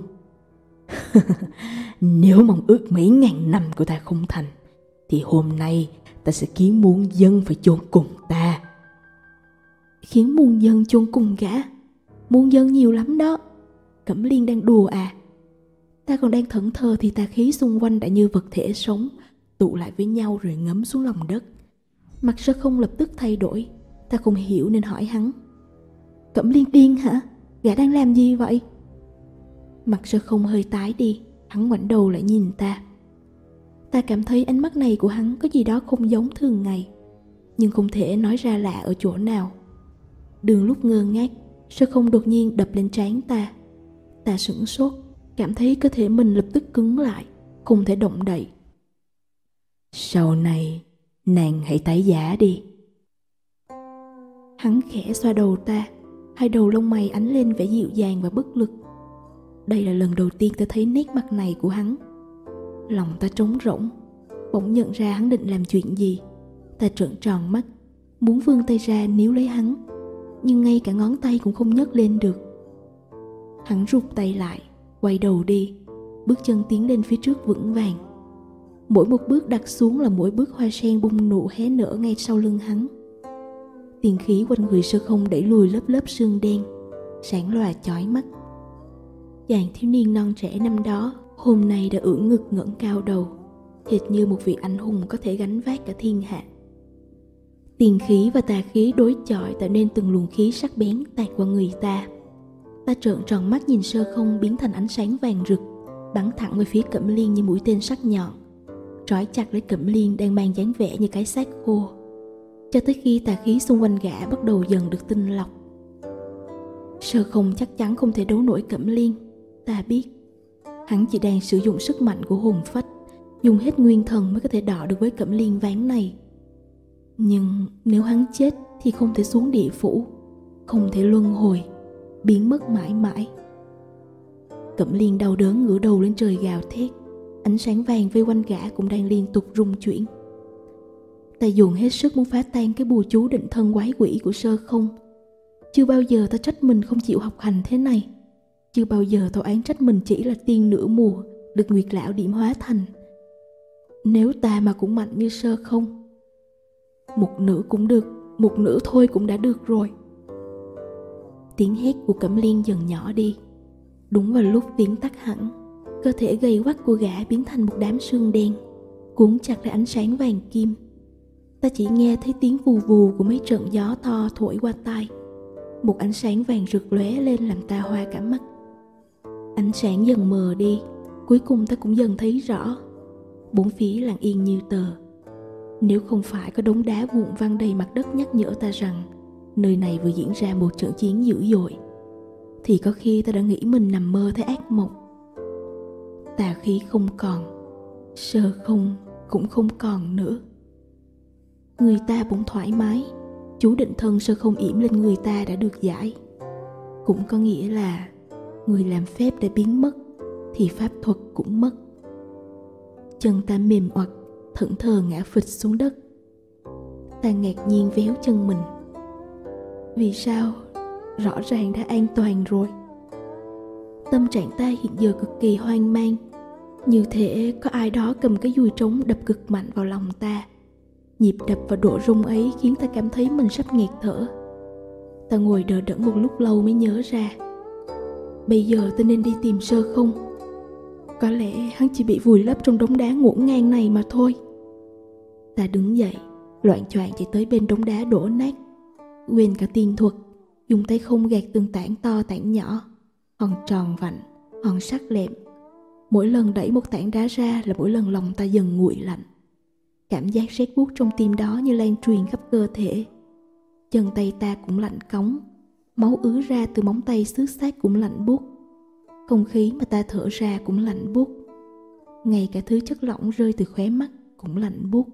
Nếu mong ước mấy ngàn năm của ta không thành, thì hôm nay ta sẽ khiến muôn dân phải chôn cùng ta. Khiến muôn dân chôn cùng gã? Muôn dân nhiều lắm đó. Cẩm Liên đang đùa à? Ta còn đang thẫn thờ thì tà khí xung quanh đã như vật thể sống, tụ lại với nhau rồi ngấm xuống lòng đất. Mặt Sơ Không lập tức thay đổi. Ta không hiểu nên hỏi hắn: Cẩm Liên điên hả? Gã đang làm gì vậy? Mặt Sơ Không hơi tái đi. Hắn ngoảnh đầu lại nhìn ta. Ta cảm thấy ánh mắt này của hắn có gì đó không giống thường ngày, nhưng không thể nói ra lạ ở chỗ nào. Đường lúc ngơ ngác, Sơ Không đột nhiên đập lên trán ta. Ta sửng sốt, cảm thấy cơ thể mình lập tức cứng lại, không thể động đậy. Sau này nàng hãy tái giá đi. Hắn khẽ xoa đầu ta. Hai đầu lông mày ánh lên vẻ dịu dàng và bất lực. Đây là lần đầu tiên ta thấy nét mặt này của hắn. Lòng ta trống rỗng, bỗng nhận ra hắn định làm chuyện gì. Ta trợn tròn mắt, muốn vươn tay ra níu lấy hắn, nhưng ngay cả ngón tay cũng không nhấc lên được. Hắn rụt tay lại, quay đầu đi, bước chân tiến lên phía trước vững vàng. Mỗi một bước đặt xuống là mỗi bước hoa sen bung nụ hé nở ngay sau lưng hắn. Tiền khí quanh người Sơ Không đẩy lùi lớp lớp sương đen, sáng loà chói mắt. Chàng thiếu niên non trẻ năm đó hôm nay đã ưỡn ngực ngẩng cao đầu, hệt như một vị anh hùng có thể gánh vác cả thiên hạ. Tiền khí và tà khí đối chọi tạo nên từng luồng khí sắc bén tạt qua người ta. Ta trợn tròn mắt nhìn Sơ Không biến thành ánh sáng vàng rực, bắn thẳng về phía Cẩm Liên như mũi tên sắc nhọn, trói chặt lấy Cẩm Liên đang mang dáng vẻ như cái xác khô, cho tới khi tà khí xung quanh gã bắt đầu dần được tinh lọc. Sơ Không chắc chắn không thể đấu nổi Cẩm Liên. Ta biết hắn chỉ đang sử dụng sức mạnh của hồn phách, dùng hết nguyên thần mới có thể đọ được với Cẩm Liên ván này. Nhưng nếu hắn chết thì không thể xuống địa phủ, không thể luân hồi, biến mất mãi mãi. Cẩm Liên đau đớn ngửa đầu lên trời gào thét. Ánh sáng vàng vây quanh gã cũng đang liên tục rung chuyển. Ta dùng hết sức muốn phá tan cái bùa chú định thân quái quỷ của Sơ Không. Chưa bao giờ ta trách mình không chịu học hành thế này. Chưa bao giờ tao oán trách mình chỉ là tiên nửa mùa được Nguyệt Lão điểm hóa thành. Nếu ta mà cũng mạnh như Sơ Không, một nửa cũng được, một nửa thôi cũng đã được rồi. Tiếng hét của Cẩm Liên dần nhỏ đi. Đúng vào lúc tiếng tắt hẳn, cơ thể gầy quắt của gã biến thành một đám sương đen, cuốn chặt lấy ánh sáng vàng kim. Ta chỉ nghe thấy tiếng vù vù của mấy trận gió to thổi qua tai. Một ánh sáng vàng rực lóe lên làm ta hoa cả mắt. Ánh sáng dần mờ đi, cuối cùng ta cũng dần thấy rõ. Bốn phía lặng yên như tờ. Nếu không phải có đống đá vụn văng đầy mặt đất nhắc nhở ta rằng nơi này vừa diễn ra một trận chiến dữ dội, thì có khi ta đã nghĩ mình nằm mơ thấy ác mộng. Tà khí không còn, Sơ Không cũng không còn nữa. Người ta bỗng thoải mái, chú định thân Sơ Không yểm lên người ta đã được giải. Cũng có nghĩa là người làm phép đã biến mất thì pháp thuật cũng mất. Chân ta mềm oặt, thẫn thờ ngã phịch xuống đất. Ta ngạc nhiên véo chân mình. Vì sao? Rõ ràng đã an toàn rồi. Tâm trạng ta hiện giờ cực kỳ hoang mang, như thể có ai đó cầm cái dùi trống đập cực mạnh vào lòng ta. Nhịp đập và độ rung ấy khiến ta cảm thấy mình sắp nghẹt thở. Ta ngồi đờ đẫn một lúc lâu mới nhớ ra. Bây giờ ta nên đi tìm Sơ Không. Có lẽ hắn chỉ bị vùi lấp trong đống đá ngổn ngang này mà thôi. Ta đứng dậy, loạng choạng chạy tới bên đống đá đổ nát. Quên cả tiên thuật, dùng tay không gạt từng tảng to tảng nhỏ, hòn tròn vặn, hòn sắc lẹm. Mỗi lần đẩy một tảng đá ra là mỗi lần lòng ta dần nguội lạnh. Cảm giác rét buốt trong tim đó như lan truyền khắp cơ thể. Chân tay ta cũng lạnh cóng, máu ứa ra từ móng tay xước xác cũng lạnh buốt. Không khí mà ta thở ra cũng lạnh buốt. Ngay cả thứ chất lỏng rơi từ khóe mắt cũng lạnh buốt.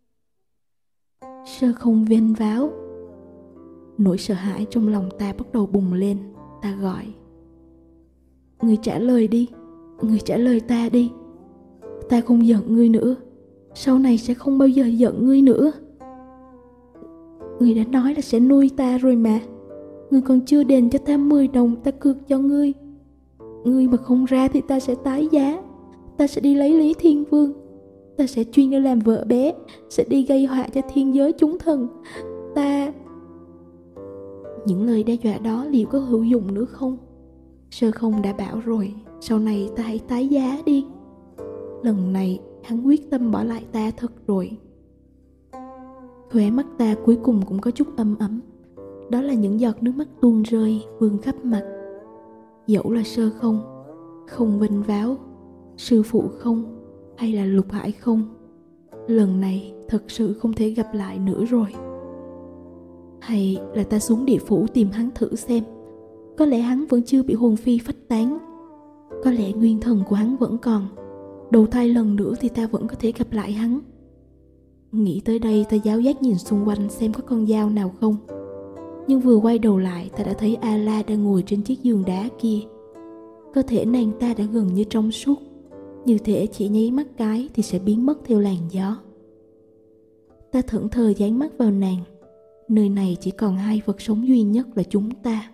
Sơ Không vênh váo. Nỗi sợ hãi trong lòng ta bắt đầu bùng lên. Ta gọi: Ngươi trả lời đi, ngươi trả lời ta đi. Ta không giận ngươi nữa, sau này sẽ không bao giờ giận ngươi nữa. Ngươi đã nói là sẽ nuôi ta rồi mà. Ngươi còn chưa đền cho ta mười đồng ta cược cho ngươi. Ngươi mà không ra thì ta sẽ tái giá. Ta sẽ đi lấy Lý Thiên Vương. Ta sẽ chuyên đi làm vợ bé, sẽ đi gây họa cho thiên giới chúng thần. Ta... Những lời đe dọa đó liệu có hữu dụng nữa không? Sơ Không đã bảo rồi, sau này ta hãy tái giá đi. Lần này hắn quyết tâm bỏ lại ta thật rồi. Khóe mắt ta cuối cùng cũng có chút ấm ấm. Đó là những giọt nước mắt tuôn rơi vương khắp mặt. Dẫu là Sơ Không, không vênh váo, sư phụ không, hay là Lục Hải không, lần này thật sự không thể gặp lại nữa rồi. Hay là ta xuống địa phủ tìm hắn thử xem. Có lẽ hắn vẫn chưa bị hồn phi phách tán. Có lẽ nguyên thần của hắn vẫn còn. Đầu thai lần nữa thì ta vẫn có thể gặp lại hắn. Nghĩ tới đây ta giáo giác nhìn xung quanh xem có con dao nào không. Nhưng vừa quay đầu lại ta đã thấy A-la đang ngồi trên chiếc giường đá kia. Cơ thể nàng ta đã gần như trong suốt, như thể chỉ nháy mắt cái thì sẽ biến mất theo làn gió. Ta thẫn thờ dán mắt vào nàng. Nơi này chỉ còn hai vật sống duy nhất là chúng ta.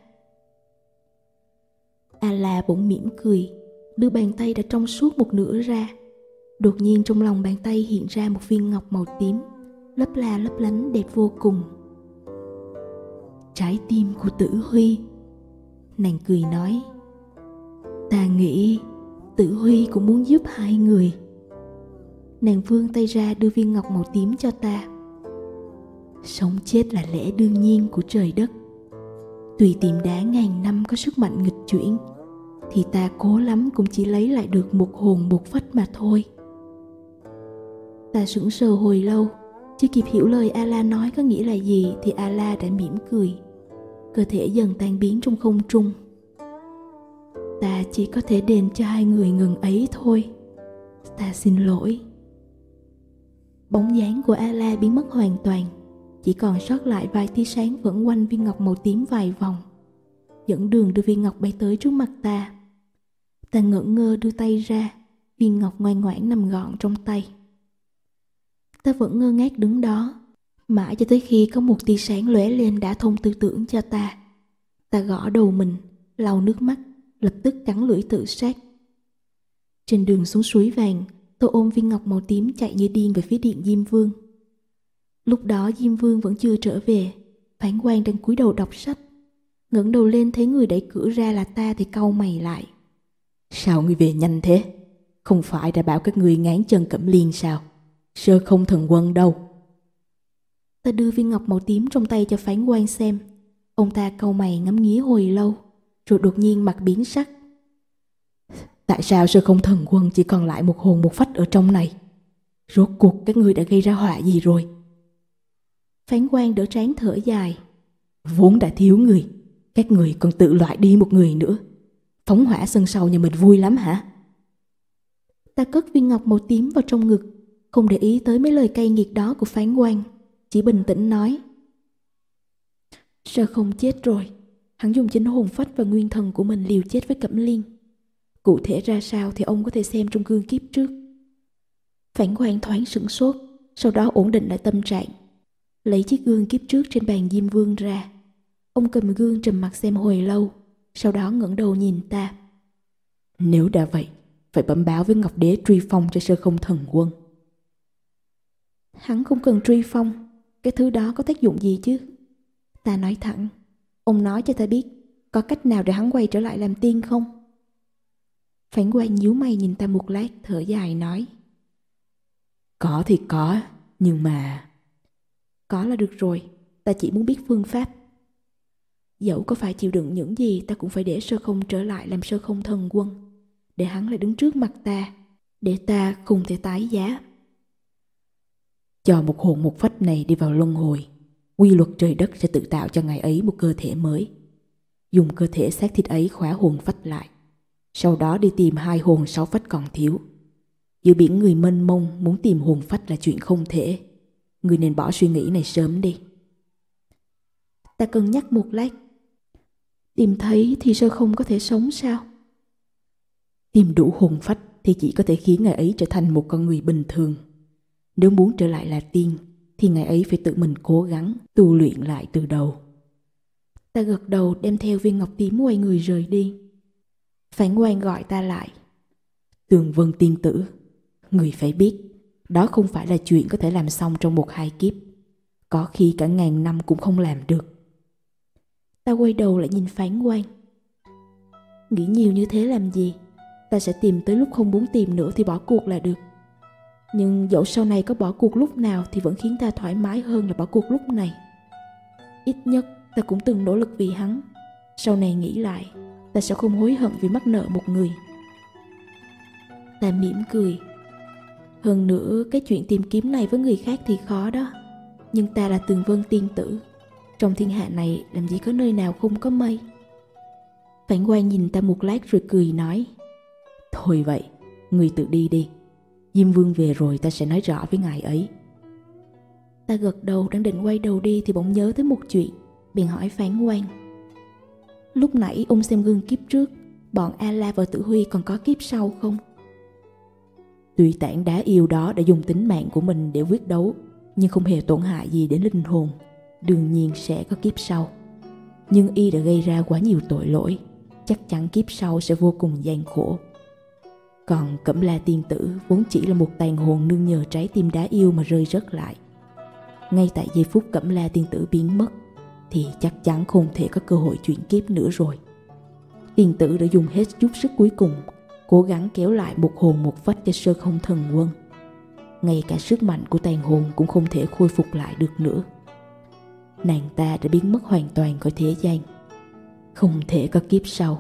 A-la bỗng mỉm cười, đưa bàn tay đã trong suốt một nửa ra. Đột nhiên trong lòng bàn tay hiện ra một viên ngọc màu tím, lấp la lấp lánh đẹp vô cùng. Trái tim của Tử Huy. Nàng cười nói: Ta nghĩ Tử Huy cũng muốn giúp hai người. Nàng vươn tay ra đưa viên ngọc màu tím cho ta. Sống chết là lẽ đương nhiên của trời đất. Tùy tiềm đá ngàn năm có sức mạnh nghịch chuyển, thì ta cố lắm cũng chỉ lấy lại được một hồn một phách mà thôi. Ta sững sờ hồi lâu, chưa kịp hiểu lời A-la nói có nghĩa là gì thì A-la đã mỉm cười. Cơ thể dần tan biến trong không trung. Ta chỉ có thể đền cho hai người ngần ấy thôi. Ta xin lỗi. Bóng dáng của A-la biến mất hoàn toàn. Chỉ còn sót lại vài tia sáng vẫn quanh viên ngọc màu tím vài vòng, dẫn đường đưa viên ngọc bay tới trước mặt ta. Ta ngẩn ngơ đưa tay ra, viên ngọc ngoan ngoãn nằm gọn trong tay. Ta vẫn ngơ ngác đứng đó, mãi cho tới khi có một tia sáng lóe lên đã thông tư tưởng cho ta. Ta gõ đầu mình, lau nước mắt, lập tức cắn lưỡi tự sát. Trên đường xuống suối vàng, tôi ôm viên ngọc màu tím chạy như điên về phía điện Diêm Vương. Lúc đó Diêm Vương vẫn chưa trở về. Phán quan đang cúi đầu đọc sách. Ngẩng đầu lên thấy người đẩy cửa ra là ta thì cau mày lại. Sao ngươi về nhanh thế? Không phải đã bảo các ngươi ngán chân Cẩm Liên sao? Sơ Không thần quân đâu? Ta đưa viên ngọc màu tím trong tay cho phán quan xem. Ông ta cau mày ngắm nghía hồi lâu, rồi đột nhiên mặt biến sắc. Tại sao Sơ Không thần quân chỉ còn lại một hồn một phách ở trong này? Rốt cuộc các ngươi đã gây ra họa gì rồi? Phán quan đỡ trán thở dài. Vốn đã thiếu người, các người còn tự loại đi một người nữa. Phóng hỏa sân sau nhà mình vui lắm hả? Ta cất viên ngọc màu tím vào trong ngực, không để ý tới mấy lời cay nghiệt đó của phán quan, chỉ bình tĩnh nói: Sơ Không chết rồi. Hắn dùng chính hồn phách và nguyên thần của mình liều chết với Cẩm Liên. Cụ thể ra sao thì ông có thể xem trong gương kiếp trước. Phản Quang thoáng sửng sốt, sau đó ổn định lại tâm trạng. Lấy chiếc gương kiếp trước trên bàn Diêm Vương ra. Ông cầm gương trầm mặt xem hồi lâu, sau đó ngẩng đầu nhìn ta. Nếu đã vậy, phải bẩm báo với Ngọc Đế truy phong cho Sơ Không thần quân. Hắn không cần truy phong, cái thứ đó có tác dụng gì chứ? Ta nói thẳng, ông nói cho ta biết, có cách nào để hắn quay trở lại làm tiên không? Phản Quang nhíu mày nhìn ta một lát, thở dài nói. Có thì có, nhưng mà... Có là được rồi, ta chỉ muốn biết phương pháp. Dẫu có phải chịu đựng những gì, ta cũng phải để Sơ Không trở lại làm Sơ Không thần quân, để hắn lại đứng trước mặt ta, để ta không thể tái giá. Cho một hồn một phách này đi vào luân hồi, quy luật trời đất sẽ tự tạo cho ngài ấy một cơ thể mới. Dùng cơ thể xác thịt ấy khóa hồn phách lại, sau đó đi tìm hai hồn sáu phách còn thiếu. Giữa biển người mênh mông, muốn tìm hồn phách là chuyện không thể. Người nên bỏ suy nghĩ này sớm đi. Ta cân nhắc một lát. Tìm thấy thì Sơ Không có thể sống sao? Tìm đủ hồn phách thì chỉ có thể khiến ngài ấy trở thành một con người bình thường. Nếu muốn trở lại là tiên thì ngài ấy phải tự mình cố gắng tu luyện lại từ đầu. Ta gật đầu, đem theo viên ngọc tím quay người rời đi. Phản Quang gọi ta lại. Tường Vân tiên tử, người phải biết, đó không phải là chuyện có thể làm xong trong một hai kiếp. Có khi cả ngàn năm cũng không làm được. Ta quay đầu lại nhìn Phản Quang. Nghĩ nhiều như thế làm gì? Ta sẽ tìm tới lúc không muốn tìm nữa thì bỏ cuộc là được. Nhưng dẫu sau này có bỏ cuộc lúc nào thì vẫn khiến ta thoải mái hơn là bỏ cuộc lúc này. Ít nhất ta cũng từng nỗ lực vì hắn. Sau này nghĩ lại, ta sẽ không hối hận vì mắc nợ một người. Ta mỉm cười. Hơn nữa, cái chuyện tìm kiếm này với người khác thì khó đó. Nhưng ta là Tường Vân tiên tử. Trong thiên hạ này làm gì có nơi nào không có mây. Phản Quang nhìn ta một lát rồi cười nói. Thôi vậy, người tự đi đi. Diêm Vương về rồi ta sẽ nói rõ với ngài ấy. Ta gật đầu đang định quay đầu đi thì bỗng nhớ tới một chuyện, bèn hỏi Phản Quang. Lúc nãy ông xem gương kiếp trước, bọn A-la và Tử Huy còn có kiếp sau không? Tuy tảng đá yêu đó đã dùng tính mạng của mình để quyết đấu, nhưng không hề tổn hại gì đến linh hồn. Đương nhiên sẽ có kiếp sau. Nhưng y đã gây ra quá nhiều tội lỗi, chắc chắn kiếp sau sẽ vô cùng gian khổ. Còn Cẩm La tiên tử vốn chỉ là một tàn hồn nương nhờ trái tim đá yêu mà rơi rớt lại. Ngay tại giây phút Cẩm La tiên tử biến mất thì chắc chắn không thể có cơ hội chuyển kiếp nữa rồi. Tiên tử đã dùng hết chút sức cuối cùng, cố gắng kéo lại một hồn một phách cho Sơ Không thần quân. Ngay cả sức mạnh của tàn hồn cũng không thể khôi phục lại được nữa. Nàng ta đã biến mất hoàn toàn khỏi thế gian, không thể có kiếp sau.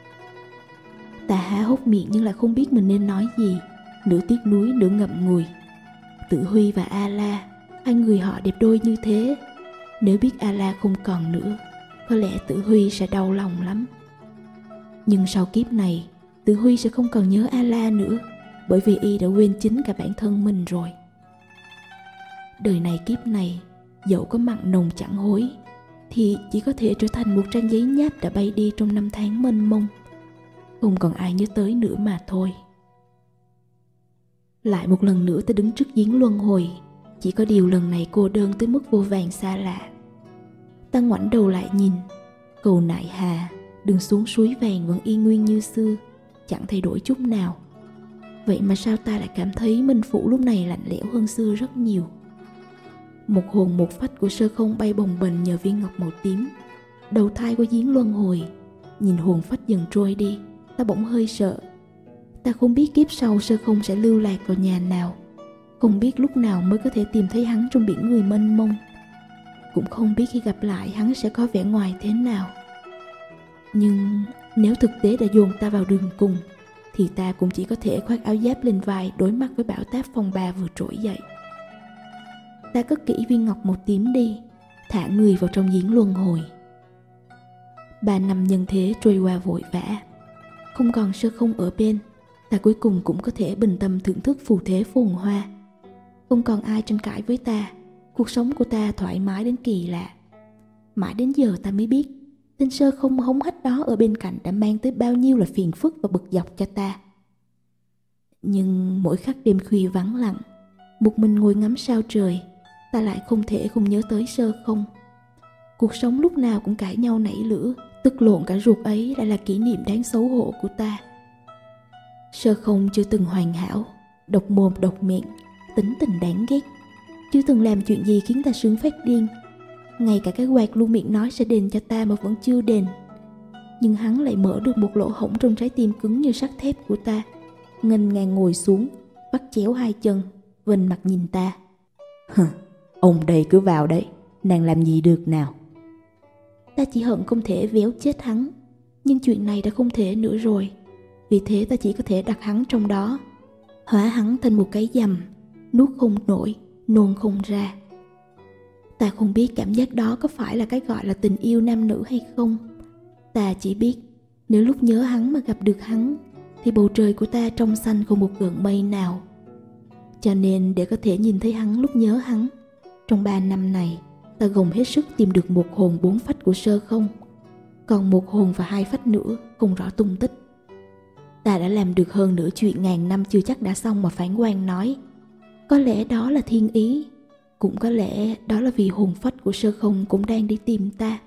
Ta há hốc miệng nhưng lại không biết mình nên nói gì, nửa tiếc nuối nửa ngậm ngùi. Tử Huy và A-la, hai người họ đẹp đôi như thế. Nếu biết A-la không còn nữa, có lẽ Tử Huy sẽ đau lòng lắm. Nhưng sau kiếp này, Tử Huy sẽ không còn nhớ A-la nữa, bởi vì y đã quên chính cả bản thân mình rồi. Đời này kiếp này, dẫu có mặn nồng chẳng hối, thì chỉ có thể trở thành một trang giấy nháp đã bay đi trong năm tháng mênh mông. Không còn ai nhớ tới nữa mà thôi. Lại một lần nữa ta đứng trước giếng luân hồi. Chỉ có điều lần này cô đơn tới mức vô vàn xa lạ. Ta ngoảnh đầu lại nhìn. Cầu Nại Hà, đường xuống suối vàng vẫn y nguyên như xưa, chẳng thay đổi chút nào. Vậy mà sao ta lại cảm thấy Minh Phủ lúc này lạnh lẽo hơn xưa rất nhiều. Một hồn một phách của Sơ Không bay bồng bềnh nhờ viên ngọc màu tím. Đầu thai qua giếng luân hồi. Nhìn hồn phách dần trôi đi, ta bỗng hơi sợ. Ta không biết kiếp sau Sơ Không sẽ lưu lạc vào nhà nào, không biết lúc nào mới có thể tìm thấy hắn trong biển người mênh mông, cũng không biết khi gặp lại hắn sẽ có vẻ ngoài thế nào. Nhưng nếu thực tế đã dồn ta vào đường cùng, thì ta cũng chỉ có thể khoác áo giáp lên vai đối mặt với bão táp phong ba vừa trỗi dậy. Ta cất kỹ viên ngọc màu tím đi, thả người vào trong giếng luân hồi. Ba năm nhân thế trôi qua vội vã. Không còn Sơ Không ở bên, ta cuối cùng cũng có thể bình tâm thưởng thức phù thế phồn hoa. Không còn ai tranh cãi với ta, cuộc sống của ta thoải mái đến kỳ lạ. Mãi đến giờ ta mới biết tên Sơ Không hống hách đó ở bên cạnh đã mang tới bao nhiêu là phiền phức và bực dọc cho ta. Nhưng mỗi khắc đêm khuya vắng lặng, một mình ngồi ngắm sao trời, ta lại không thể không nhớ tới Sơ Không. Cuộc sống lúc nào cũng cãi nhau nảy lửa, tức lộn cả ruột ấy lại là kỷ niệm đáng xấu hổ của ta. Sơ Không chưa từng hoàn hảo, độc mồm độc miệng, tính tình đáng ghét, chưa từng làm chuyện gì khiến ta sướng phát điên. Ngay cả cái quạt luôn miệng nói sẽ đền cho ta mà vẫn chưa đền. Nhưng hắn lại mở được một lỗ hổng trong trái tim cứng như sắt thép của ta, nghênh ngang ngồi xuống, vắt chéo hai chân, vênh mặt nhìn ta. Hừ, ông đây cứ vào đấy, nàng làm gì được nào. Ta chỉ hận không thể véo chết hắn, nhưng chuyện này đã không thể nữa rồi. Vì thế ta chỉ có thể đặt hắn trong đó, hóa hắn thành một cái dầm, nuốt không nổi, nôn không ra. Ta không biết cảm giác đó có phải là cái gọi là tình yêu nam nữ hay không. Ta chỉ biết nếu lúc nhớ hắn mà gặp được hắn thì bầu trời của ta trong xanh không một gợn mây nào. Cho nên để có thể nhìn thấy hắn lúc nhớ hắn, trong ba năm này ta gồng hết sức tìm được một hồn bốn phách của Sơ Không, còn một hồn và hai phách nữa không rõ tung tích. Ta đã làm được hơn nửa chuyện ngàn năm chưa chắc đã xong mà phán quan nói. Có lẽ đó là thiên ý, cũng có lẽ đó là vì hồn phách của Sơ Không cũng đang đi tìm ta.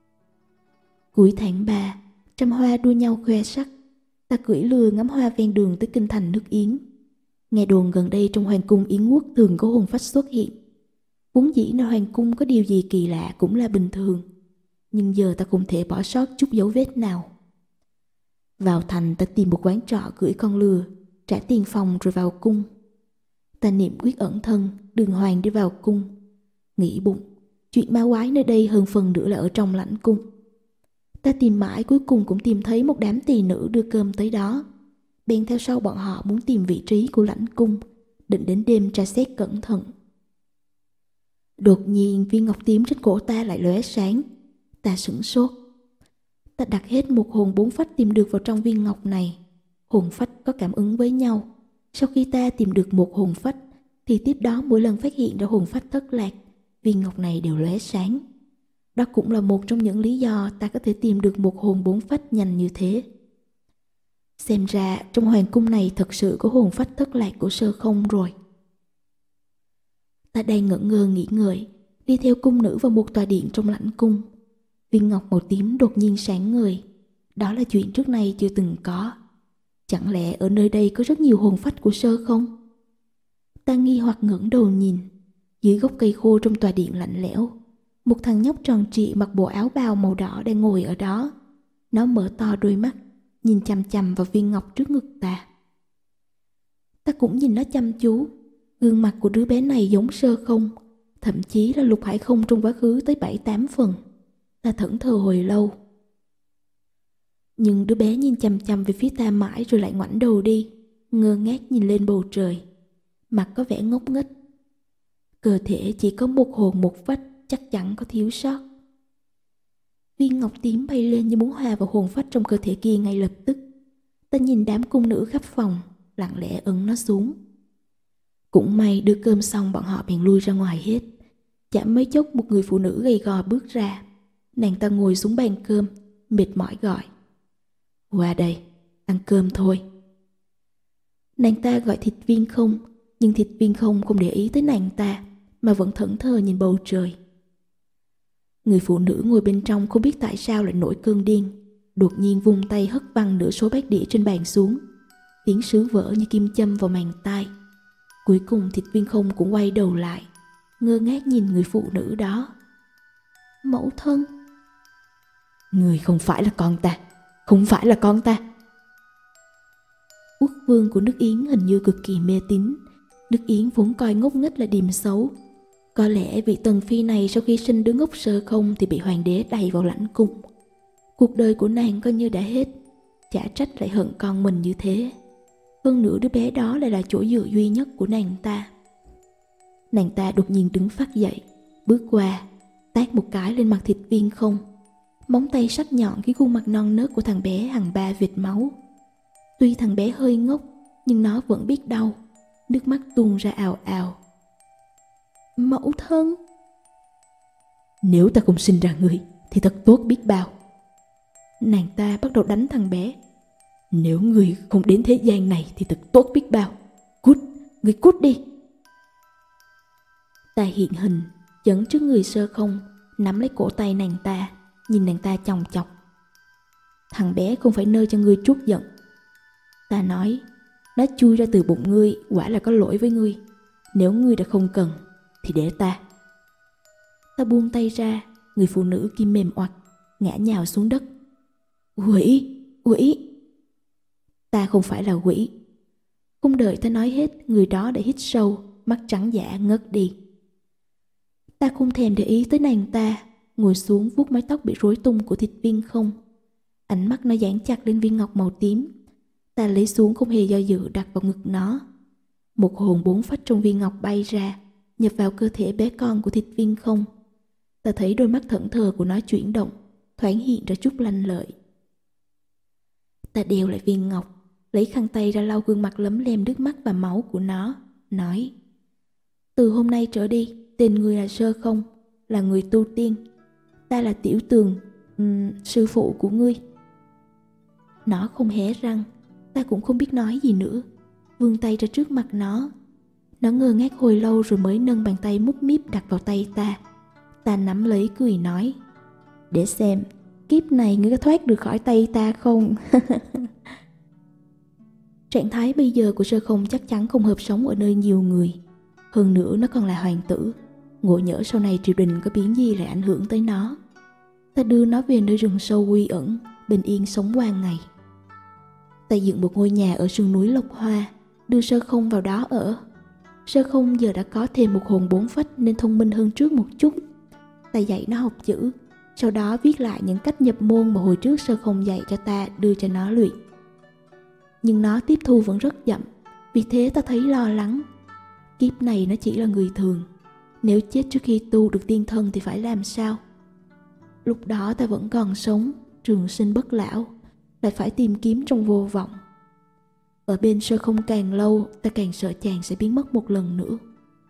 Cuối tháng ba, trăm hoa đua nhau khoe sắc, ta cưỡi lừa ngắm hoa ven đường tới kinh thành nước Yến. Nghe đồn gần đây trong hoàng cung Yến Quốc thường có hồn phách xuất hiện. Vốn dĩ nơi hoàng cung có điều gì kỳ lạ cũng là bình thường, nhưng giờ ta không thể bỏ sót chút dấu vết nào. Vào thành ta tìm một quán trọ cưỡi con lừa, trả tiền phòng rồi vào cung. Ta niệm quyết ẩn thân, đường hoàng đi vào cung. Nghĩ bụng, chuyện ma quái nơi đây hơn phần nữa là ở trong lãnh cung. Ta tìm mãi cuối cùng cũng tìm thấy một đám tỳ nữ đưa cơm tới đó. Bèn theo sau bọn họ muốn tìm vị trí của lãnh cung, định đến đêm tra xét cẩn thận. Đột nhiên viên ngọc tím trên cổ ta lại lóe sáng. Ta sửng sốt. Ta đặt hết một hồn bốn phách tìm được vào trong viên ngọc này. Hồn phách có cảm ứng với nhau. Sau khi ta tìm được một hồn phách thì tiếp đó mỗi lần phát hiện ra hồn phách thất lạc, viên ngọc này đều lóe sáng. Đó cũng là một trong những lý do ta có thể tìm được một hồn bốn phách nhanh như thế. Xem ra trong hoàng cung này thật sự có hồn phách thất lạc của Sơ Không rồi. Ta đang ngẩn ngơ nghĩ ngợi, đi theo cung nữ vào một tòa điện trong lãnh cung. Viên ngọc màu tím đột nhiên sáng ngời. Đó là chuyện trước nay chưa từng có. Chẳng lẽ ở nơi đây có rất nhiều hồn phách của Sơ Không? Ta nghi hoặc ngẩng đầu nhìn. Dưới gốc cây khô trong tòa điện lạnh lẽo, một thằng nhóc tròn trịa mặc bộ áo bào màu đỏ đang ngồi ở đó. Nó mở to đôi mắt, nhìn chằm chằm vào viên ngọc trước ngực ta. Ta cũng nhìn nó chăm chú. Gương mặt của đứa bé này giống Sơ Không, thậm chí là Lục Hải Không trong quá khứ tới bảy tám phần. Ta thẫn thờ hồi lâu. Nhưng đứa bé nhìn chằm chằm về phía ta mãi rồi lại ngoảnh đầu đi, ngơ ngác nhìn lên bầu trời, mặt có vẻ ngốc nghếch. Cơ thể chỉ có một hồn một phách, chắc chắn có thiếu sót. Viên ngọc tím bay lên như muốn hòa vào hồn phách trong cơ thể kia ngay lập tức. Ta nhìn đám cung nữ khắp phòng, lặng lẽ ấn nó xuống. Cũng may đưa cơm xong bọn họ bèn lui ra ngoài hết. Chả mấy chốc một người phụ nữ gầy gò bước ra. Nàng ta ngồi xuống bàn cơm, mệt mỏi gọi: "Qua đây, ăn cơm thôi." Nàng ta gọi Thịt Viên Không, nhưng Thịt Viên Không không để ý tới nàng ta, mà vẫn thẫn thờ nhìn bầu trời. Người phụ nữ ngồi bên trong không biết tại sao lại nổi cơn điên, đột nhiên vung tay hất văng nửa số bát đĩa trên bàn xuống. Tiếng sứ vỡ như kim châm vào màng tai. Cuối cùng Thịt Viên Không cũng quay đầu lại, ngơ ngác nhìn người phụ nữ đó. "Mẫu thân." "Người không phải là con ta, không phải là con ta." Quốc vương của nước Yến hình như cực kỳ mê tín. Nước Yến vốn coi ngốc nghếch là điềm xấu. Có lẽ vị tần phi này sau khi sinh đứa ngốc Sơ Không thì bị hoàng đế đày vào lãnh cung. Cuộc đời của nàng coi như đã hết, chả trách lại hận con mình như thế. Hơn nữa đứa bé đó lại là chỗ dựa duy nhất của nàng ta. Nàng ta đột nhiên đứng phắt dậy, bước qua, tát một cái lên mặt Thịt Viên Không. Móng tay sắc nhọn cái khuôn mặt non nớt của thằng bé hằn ba vệt máu. Tuy thằng bé hơi ngốc, nhưng nó vẫn biết đau, nước mắt tuôn ra ào ào. "Mẫu thân." Nếu ta không sinh ra ngươi thì thật tốt biết bao. Nàng ta bắt đầu đánh thằng bé. Nếu ngươi không đến thế gian này thì thật tốt biết bao. Cút, ngươi cút đi. Ta hiện hình, chấn trước người Sơ Không, nắm lấy cổ tay nàng ta, nhìn nàng ta chòng chọc. Thằng bé không phải nơi cho ngươi trút giận. Ta nói, nó chui ra từ bụng ngươi quả là có lỗi với ngươi. Nếu ngươi đã không cần thì để ta. Ta buông tay ra, người phụ nữ kia mềm oặt, ngã nhào xuống đất. Quỷ, quỷ. Ta không phải là quỷ. Không đợi ta nói hết, người đó đã hít sâu, mắt trắng dã ngất đi. Ta không thèm để ý tới nàng ta, ngồi xuống vuốt mái tóc bị rối tung của Thịt Viên Không. Ánh mắt nó dán chặt lên viên ngọc màu tím. Ta lấy xuống không hề do dự đặt vào ngực nó. Một hồn bốn phách trong viên ngọc bay ra, nhập vào cơ thể bé con của Thịt Viên Không. Ta thấy đôi mắt thẫn thờ của nó chuyển động, thoáng hiện ra chút lanh lợi. Ta đeo lại viên ngọc, lấy khăn tay ra lau gương mặt lấm lem nước mắt và máu của nó, nói: từ hôm nay trở đi, tên người là Sơ Không, là người tu tiên. Ta là Tiểu Tường, um, sư phụ của ngươi. Nó không hé răng, ta cũng không biết nói gì nữa, vươn tay ra trước mặt nó. Nó ngơ ngác hồi lâu rồi mới nâng bàn tay mút míp đặt vào tay ta. Ta nắm lấy cười nói: để xem, kiếp này ngươi có thoát được khỏi tay ta không? Trạng thái bây giờ của Sơ Không chắc chắn không hợp sống ở nơi nhiều người. Hơn nữa nó còn là hoàng tử, ngộ nhỡ sau này triều đình có biến gì lại ảnh hưởng tới nó. Ta đưa nó về nơi rừng sâu quy ẩn, bình yên sống qua ngày. Ta dựng một ngôi nhà ở sườn núi Lộc Hoa, đưa Sơ Không vào đó ở. Sơ Không giờ đã có thêm một hồn bốn phách nên thông minh hơn trước một chút. Ta dạy nó học chữ, sau đó viết lại những cách nhập môn mà hồi trước Sơ Không dạy cho ta, đưa cho nó luyện. Nhưng nó tiếp thu vẫn rất chậm, vì thế ta thấy lo lắng. Kiếp này nó chỉ là người thường, nếu chết trước khi tu được tiên thân thì phải làm sao? Lúc đó ta vẫn còn sống, trường sinh bất lão, lại phải tìm kiếm trong vô vọng. Ở bên Sơ Không càng lâu, ta càng sợ chàng sẽ biến mất một lần nữa.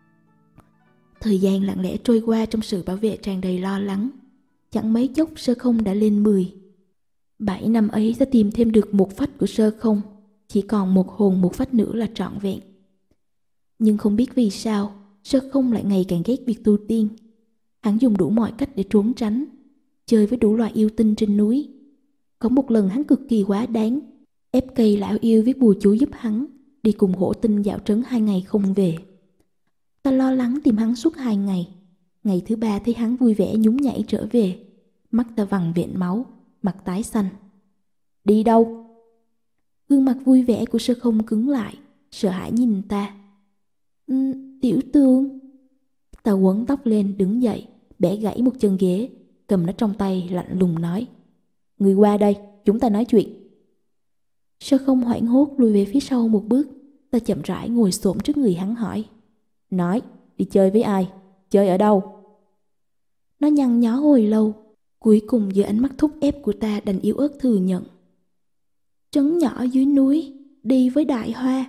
Thời gian lặng lẽ trôi qua trong sự bảo vệ tràn đầy lo lắng. Chẳng mấy chốc Sơ Không đã lên mười. Bảy năm ấy ta tìm thêm được một phách của Sơ Không, chỉ còn một hồn một phách nữa là trọn vẹn. Nhưng không biết vì sao, Sơ Không lại ngày càng ghét việc tu tiên. Hắn dùng đủ mọi cách để trốn tránh, chơi với đủ loại yêu tinh trên núi. Có một lần hắn cực kỳ quá đáng, ép cây lão yêu viết bùa chú giúp hắn, đi cùng hổ tinh dạo trấn hai ngày không về. Ta lo lắng tìm hắn suốt hai ngày. Ngày thứ ba thấy hắn vui vẻ nhún nhảy trở về, mắt ta vằn vện máu, mặt tái xanh. Đi đâu? Gương mặt vui vẻ của Sơ Không cứng lại, sợ hãi nhìn ta. Ừ, Tiểu Tường. Ta quấn tóc lên đứng dậy, bẻ gãy một chân ghế, cầm nó trong tay lạnh lùng nói: người qua đây, chúng ta nói chuyện. Sơ Không hoảng hốt lùi về phía sau một bước. Ta chậm rãi ngồi xổm trước người hắn hỏi: nói, đi chơi với ai? Chơi ở đâu? Nó nhăn nhó hồi lâu, cuối cùng dưới ánh mắt thúc ép của ta đành yếu ớt thừa nhận: trấn nhỏ dưới núi, đi với Đại Hoa.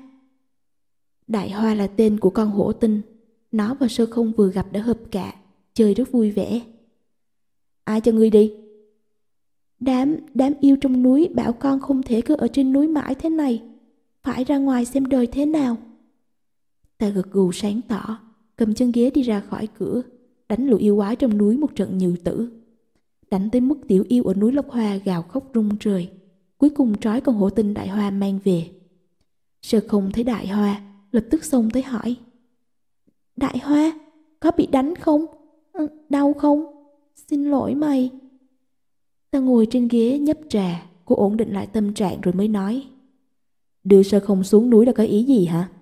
Đại Hoa là tên của con hổ tinh. Nó và Sơ Không vừa gặp đã hợp cả, chơi rất vui vẻ. Ai cho ngươi đi? Đám, đám yêu trong núi bảo con không thể cứ ở trên núi mãi thế này, phải ra ngoài xem đời thế nào. Ta gật gù sáng tỏ, cầm chân ghế đi ra khỏi cửa, đánh lũ yêu quái trong núi một trận nhừ tử. Đánh tới mức tiểu yêu ở núi Lộc Hoa gào khóc rung trời, cuối cùng trói con hổ tinh Đại Hoa mang về. Sơ Không thấy Đại Hoa, lập tức xông tới hỏi: Đại Hoa, có bị đánh không? Ừ, đau không? Xin lỗi mày. Ta ngồi trên ghế nhấp trà, cô ổn định lại tâm trạng rồi mới nói: đưa Sơ Không xuống núi là có ý gì hả?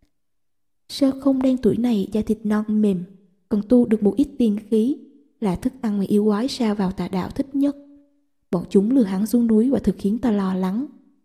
Sơ Không đang tuổi này da thịt non mềm, còn tu được một ít tiên khí, là thức ăn mà yêu quái sao vào tà đạo thích nhất. Bọn chúng lừa hắn xuống núi và thực khiến ta lo lắng.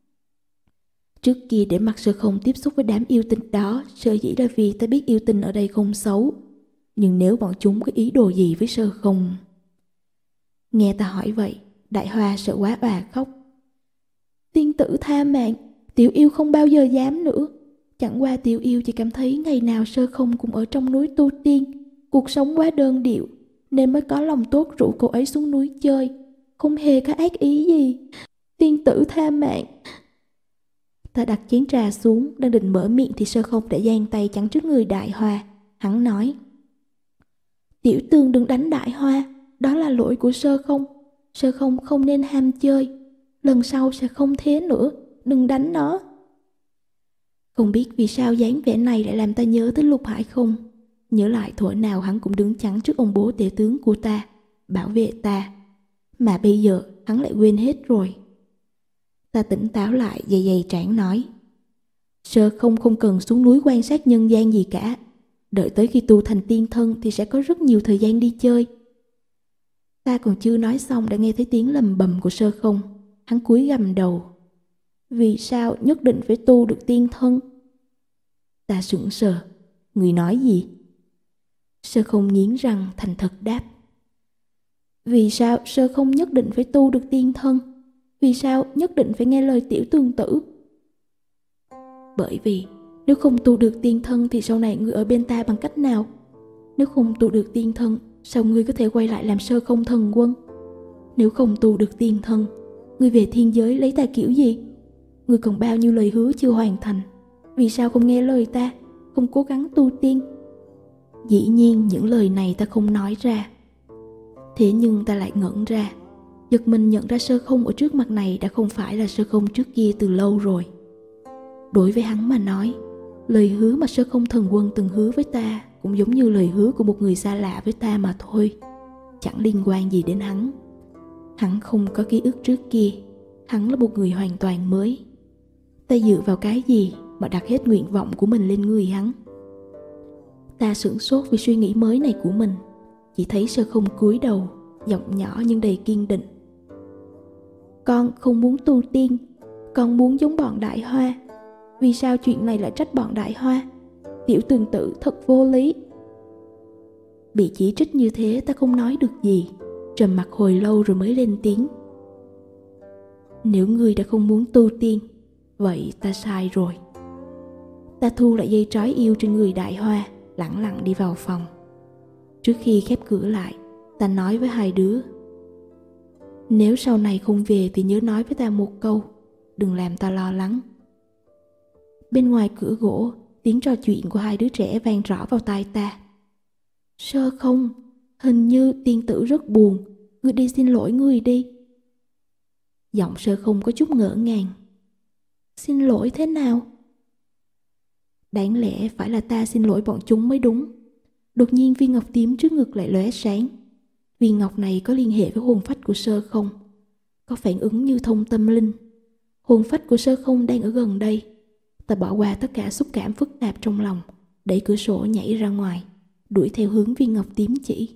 Trước kia để mặc Sơ Không tiếp xúc với đám yêu tinh đó, sở dĩ là vì ta biết yêu tinh ở đây không xấu. Nhưng nếu bọn chúng có ý đồ gì với Sơ Không... Nghe ta hỏi vậy, Đại Hoa sợ quá òa khóc. Tiên tử tha mạng, tiểu yêu không bao giờ dám nữa. Chẳng qua tiểu yêu chỉ cảm thấy ngày nào Sơ Không cũng ở trong núi tu tiên, cuộc sống quá đơn điệu, nên mới có lòng tốt rủ cô ấy xuống núi chơi, không hề có ác ý gì. Tiên tử tha mạng. Ta đặt chén trà xuống, đang định mở miệng thì Sơ Không đã giang tay chắn trước người Đại Hoa. Hắn nói: Tiểu Tường đừng đánh Đại Hoa, đó là lỗi của Sơ Không. Sơ Không không nên ham chơi, lần sau sẽ không thế nữa, đừng đánh nó. Không biết vì sao dáng vẻ này lại làm ta nhớ tới Lục Hải không? Nhớ lại thuở nào hắn cũng đứng chắn trước ông bố tể tướng của ta, bảo vệ ta, mà bây giờ hắn lại quên hết rồi. Ta tỉnh táo lại, dày dày trán nói: Sơ Không không cần xuống núi quan sát nhân gian gì cả. Đợi tới khi tu thành tiên thân thì sẽ có rất nhiều thời gian đi chơi. Ta còn chưa nói xong đã nghe thấy tiếng lầm bầm của Sơ Không. Hắn cúi gằm đầu. Vì sao nhất định phải tu được tiên thân? Ta sững sờ. Người nói gì? Sơ Không nghiến răng thành thật đáp: Vì sao Sơ Không nhất định phải tu được tiên thân? Vì sao nhất định phải nghe lời Tiểu Tường tử? Bởi vì nếu không tu được tiên thân thì sau này ngươi ở bên ta bằng cách nào? Nếu không tu được tiên thân, sao ngươi có thể quay lại làm Sơ Không thần quân? Nếu không tu được tiên thân, ngươi về thiên giới lấy ta kiểu gì? Ngươi còn bao nhiêu lời hứa chưa hoàn thành? Vì sao không nghe lời ta, không cố gắng tu tiên? Dĩ nhiên những lời này ta không nói ra. Thế nhưng ta lại ngẩn ra, giật mình nhận ra Sơ Không ở trước mặt này đã không phải là Sơ Không trước kia từ lâu rồi. Đối với hắn mà nói, lời hứa mà Sơ Không thần quân từng hứa với ta cũng giống như lời hứa của một người xa lạ với ta mà thôi, chẳng liên quan gì đến hắn. Hắn không có ký ức trước kia, hắn là một người hoàn toàn mới. Ta dựa vào cái gì mà đặt hết nguyện vọng của mình lên người hắn? Ta sửng sốt vì suy nghĩ mới này của mình, chỉ thấy Sơ Không cúi đầu, giọng nhỏ nhưng đầy kiên định: Con không muốn tu tiên, con muốn giống bọn Đại Hoa. Vì sao chuyện này lại trách bọn Đại Hoa? Tiểu Tường tử thật vô lý. Bị chỉ trích như thế ta không nói được gì, trầm mặc hồi lâu rồi mới lên tiếng: Nếu ngươi đã không muốn tu tiên, vậy ta sai rồi. Ta thu lại dây trói yêu trên người Đại Hoa, lẳng lặng đi vào phòng. Trước khi khép cửa lại, ta nói với hai đứa: Nếu sau này không về thì nhớ nói với ta một câu, đừng làm ta lo lắng. Bên ngoài cửa gỗ, tiếng trò chuyện của hai đứa trẻ vang rõ vào tai ta. Sơ Không, hình như tiên tử rất buồn, ngươi đi xin lỗi người đi. Giọng Sơ Không có chút ngỡ ngàng. Xin lỗi thế nào? Đáng lẽ phải là ta xin lỗi bọn chúng mới đúng. Đột nhiên viên ngọc tím trước ngực lại lóe sáng. Viên ngọc này có liên hệ với hồn phách của Sơ Không, có phản ứng như thông tâm linh. Hồn phách của Sơ Không đang ở gần đây. Ta bỏ qua tất cả xúc cảm phức tạp trong lòng, đẩy cửa sổ nhảy ra ngoài, đuổi theo hướng viên ngọc tím chỉ.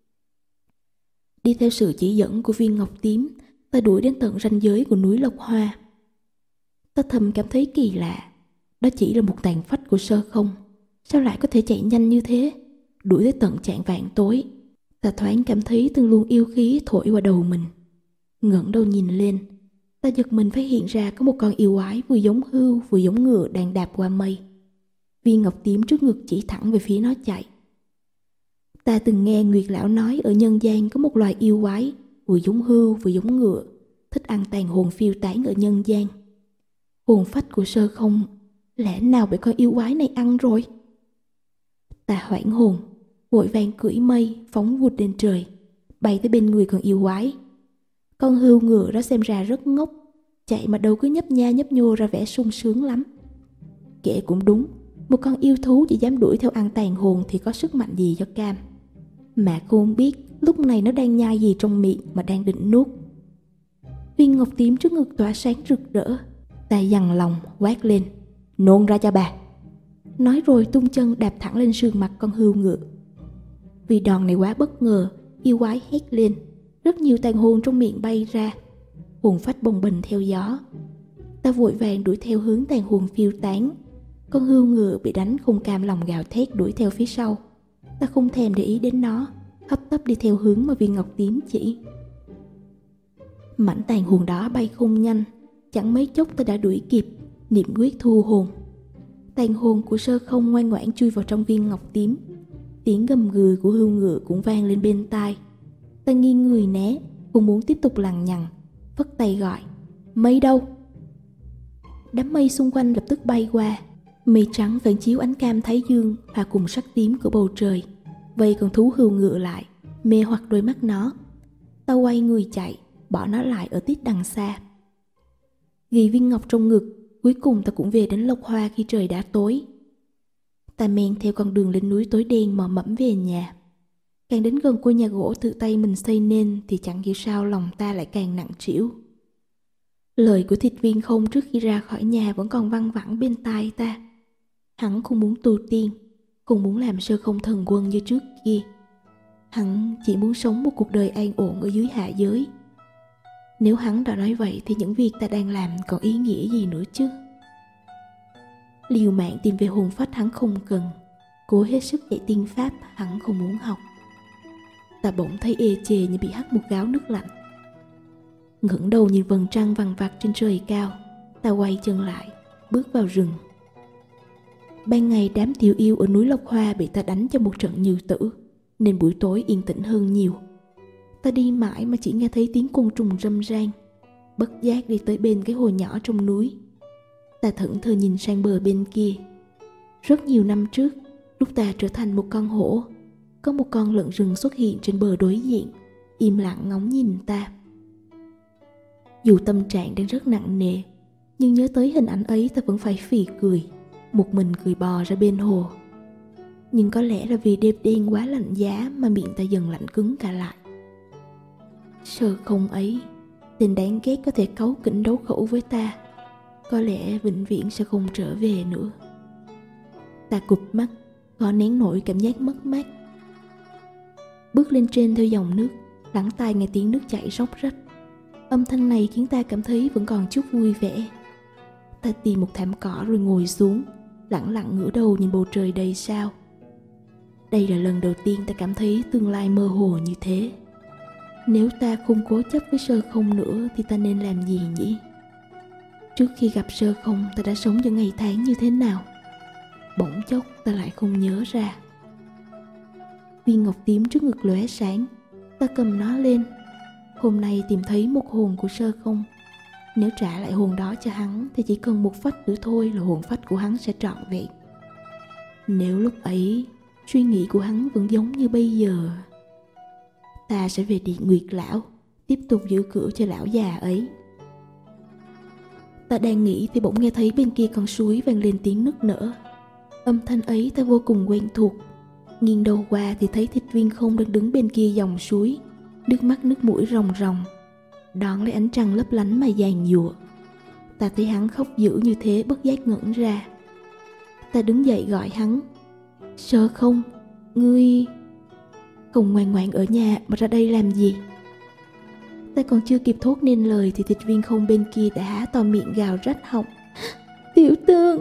Đi theo sự chỉ dẫn của viên ngọc tím, ta đuổi đến tận ranh giới của núi Lộc Hoa. Ta thầm cảm thấy kỳ lạ, đó chỉ là một tàn phách của Sơ Không, sao lại có thể chạy nhanh như thế? Đuổi tới tận chạng vạng tối, ta thoáng cảm thấy từng luồng yêu khí thổi qua đầu mình. Ngẩng đầu nhìn lên, ta giật mình phát hiện ra có một con yêu quái vừa giống hươu vừa giống ngựa đang đạp qua mây. Viên ngọc tím trước ngực chỉ thẳng về phía nó chạy. Ta từng nghe Nguyệt Lão nói ở nhân gian có một loài yêu quái vừa giống hươu vừa giống ngựa, thích ăn tàn hồn phiêu tán ở nhân gian. Hồn phách của Sơ Không lẽ nào bị con yêu quái này ăn rồi? Ta hoảng hồn, vội vàng cưỡi mây phóng vụt lên trời, bay tới bên người con yêu quái. Con hươu ngựa đó xem ra rất ngốc, chạy mà đâu cứ nhấp nha nhấp nhô ra vẻ sung sướng lắm. Kể cũng đúng, một con yêu thú chỉ dám đuổi theo ăn tàn hồn thì có sức mạnh gì cho cam. Mà cô không biết lúc này nó đang nhai gì trong miệng mà đang định nuốt. Viên ngọc tím trước ngực tỏa sáng rực rỡ. Ta dằn lòng quát lên: Nôn ra cho bà! Nói rồi tung chân đạp thẳng lên sườn mặt con hươu ngựa. Vì đòn này quá bất ngờ, yêu quái hét lên, rất nhiều tàn hồn trong miệng bay ra, hồn phách bồng bềnh theo gió. Ta vội vàng đuổi theo hướng tàn hồn phiêu tán. Con hươu ngựa bị đánh không cam lòng gào thét đuổi theo phía sau. Ta không thèm để ý đến nó, hấp tấp đi theo hướng mà viên ngọc tím chỉ. Mảnh tàn hồn đó bay không nhanh, chẳng mấy chốc ta đã đuổi kịp, niệm quyết thu hồn. Tàn hồn của Sơ Không ngoan ngoãn chui vào trong viên ngọc tím. Tiếng gầm gừ của hươu ngựa cũng vang lên bên tai. Ta nghiêng người né, không muốn tiếp tục lằng nhằng, vất tay gọi: Mây đâu? Đám mây xung quanh lập tức bay qua. Mây trắng phản chiếu ánh cam thái dương hòa cùng sắc tím của bầu trời, vây con thú hươu ngựa lại, mê hoặc đôi mắt nó. Ta quay người chạy, bỏ nó lại ở tít đằng xa. Ghi viên ngọc trong ngực, cuối cùng ta cũng về đến Lộc Hoa khi trời đã tối. Ta men theo con đường lên núi tối đen mò mẫm về nhà. Càng đến gần ngôi nhà gỗ tự tay mình xây nên thì chẳng hiểu sao lòng ta lại càng nặng trĩu. Lời của Thịt Viên Không trước khi ra khỏi nhà vẫn còn văng vẳng bên tai ta. Hắn không muốn tu tiên, không muốn làm Sơ Không thần quân như trước kia. Hắn chỉ muốn sống một cuộc đời an ổn ở dưới hạ giới. Nếu hắn đã nói vậy thì những việc ta đang làm còn ý nghĩa gì nữa chứ? Liều mạng tìm về hồn phách hắn không cần, cố hết sức dạy tiên pháp hắn không muốn học. Ta bỗng thấy ê chề như bị hắt một gáo nước lạnh. Ngẩng đầu nhìn vầng trăng vằng vặc trên trời cao, ta quay chân lại, bước vào rừng. Ban ngày đám tiểu yêu ở núi Lộc Hoa bị ta đánh cho một trận nhừ tử, nên buổi tối yên tĩnh hơn nhiều. Ta đi mãi mà chỉ nghe thấy tiếng côn trùng râm ran. Bất giác đi tới bên cái hồ nhỏ trong núi. Ta thẫn thờ nhìn sang bờ bên kia. Rất nhiều năm trước, lúc ta trở thành một con hổ, có một con lợn rừng xuất hiện trên bờ đối diện, im lặng ngóng nhìn ta. Dù tâm trạng đang rất nặng nề, nhưng nhớ tới hình ảnh ấy ta vẫn phải phì cười, một mình cười bò ra bên hồ. Nhưng có lẽ là vì đêm đen quá lạnh giá mà miệng ta dần lạnh cứng cả lại. Sơ Không ấy, tên đáng ghét có thể cáu kỉnh đấu khẩu với ta, có lẽ vĩnh viễn sẽ không trở về nữa. Ta cụp mắt, khó nén nổi cảm giác mất mát. Bước lên trên theo dòng nước, lắng tai nghe tiếng nước chảy róc rách. Âm thanh này khiến ta cảm thấy vẫn còn chút vui vẻ. Ta tìm một thảm cỏ rồi ngồi xuống, lặng lặng ngửa đầu nhìn bầu trời đầy sao. Đây là lần đầu tiên ta cảm thấy tương lai mơ hồ như thế. Nếu ta không cố chấp với Sơ Không nữa thì ta nên làm gì nhỉ? Trước khi gặp Sơ Không, ta đã sống những ngày tháng như thế nào? Bỗng chốc ta lại không nhớ ra. Viên ngọc tím trước ngực lóe sáng. Ta cầm nó lên. Hôm nay tìm thấy một hồn của Sơ Không. Nếu trả lại hồn đó cho hắn thì chỉ cần một phách nữa thôi là hồn phách của hắn sẽ trọn vẹn. Nếu lúc ấy suy nghĩ của hắn vẫn giống như bây giờ, ta sẽ về Địa Nguyệt Lão, tiếp tục giữ cửa cho lão già ấy. Ta đang nghĩ thì bỗng nghe thấy bên kia con suối vang lên tiếng nức nở. Âm thanh ấy ta vô cùng quen thuộc. Nghiêng đầu qua thì thấy Thịt Viên Không đang đứng bên kia dòng suối, nước mắt nước mũi ròng ròng, đón lấy ánh trăng lấp lánh mà giàn giụa. Ta thấy hắn khóc dữ như thế bất giác ngẩn ra. Ta đứng dậy gọi hắn: Sơ Không, ngươi không ngoan ngoãn ở nhà mà ra đây làm gì? Ta còn chưa kịp thốt nên lời thì Thịt Viên Không bên kia đã há to miệng gào rách họng: Tiểu Tương!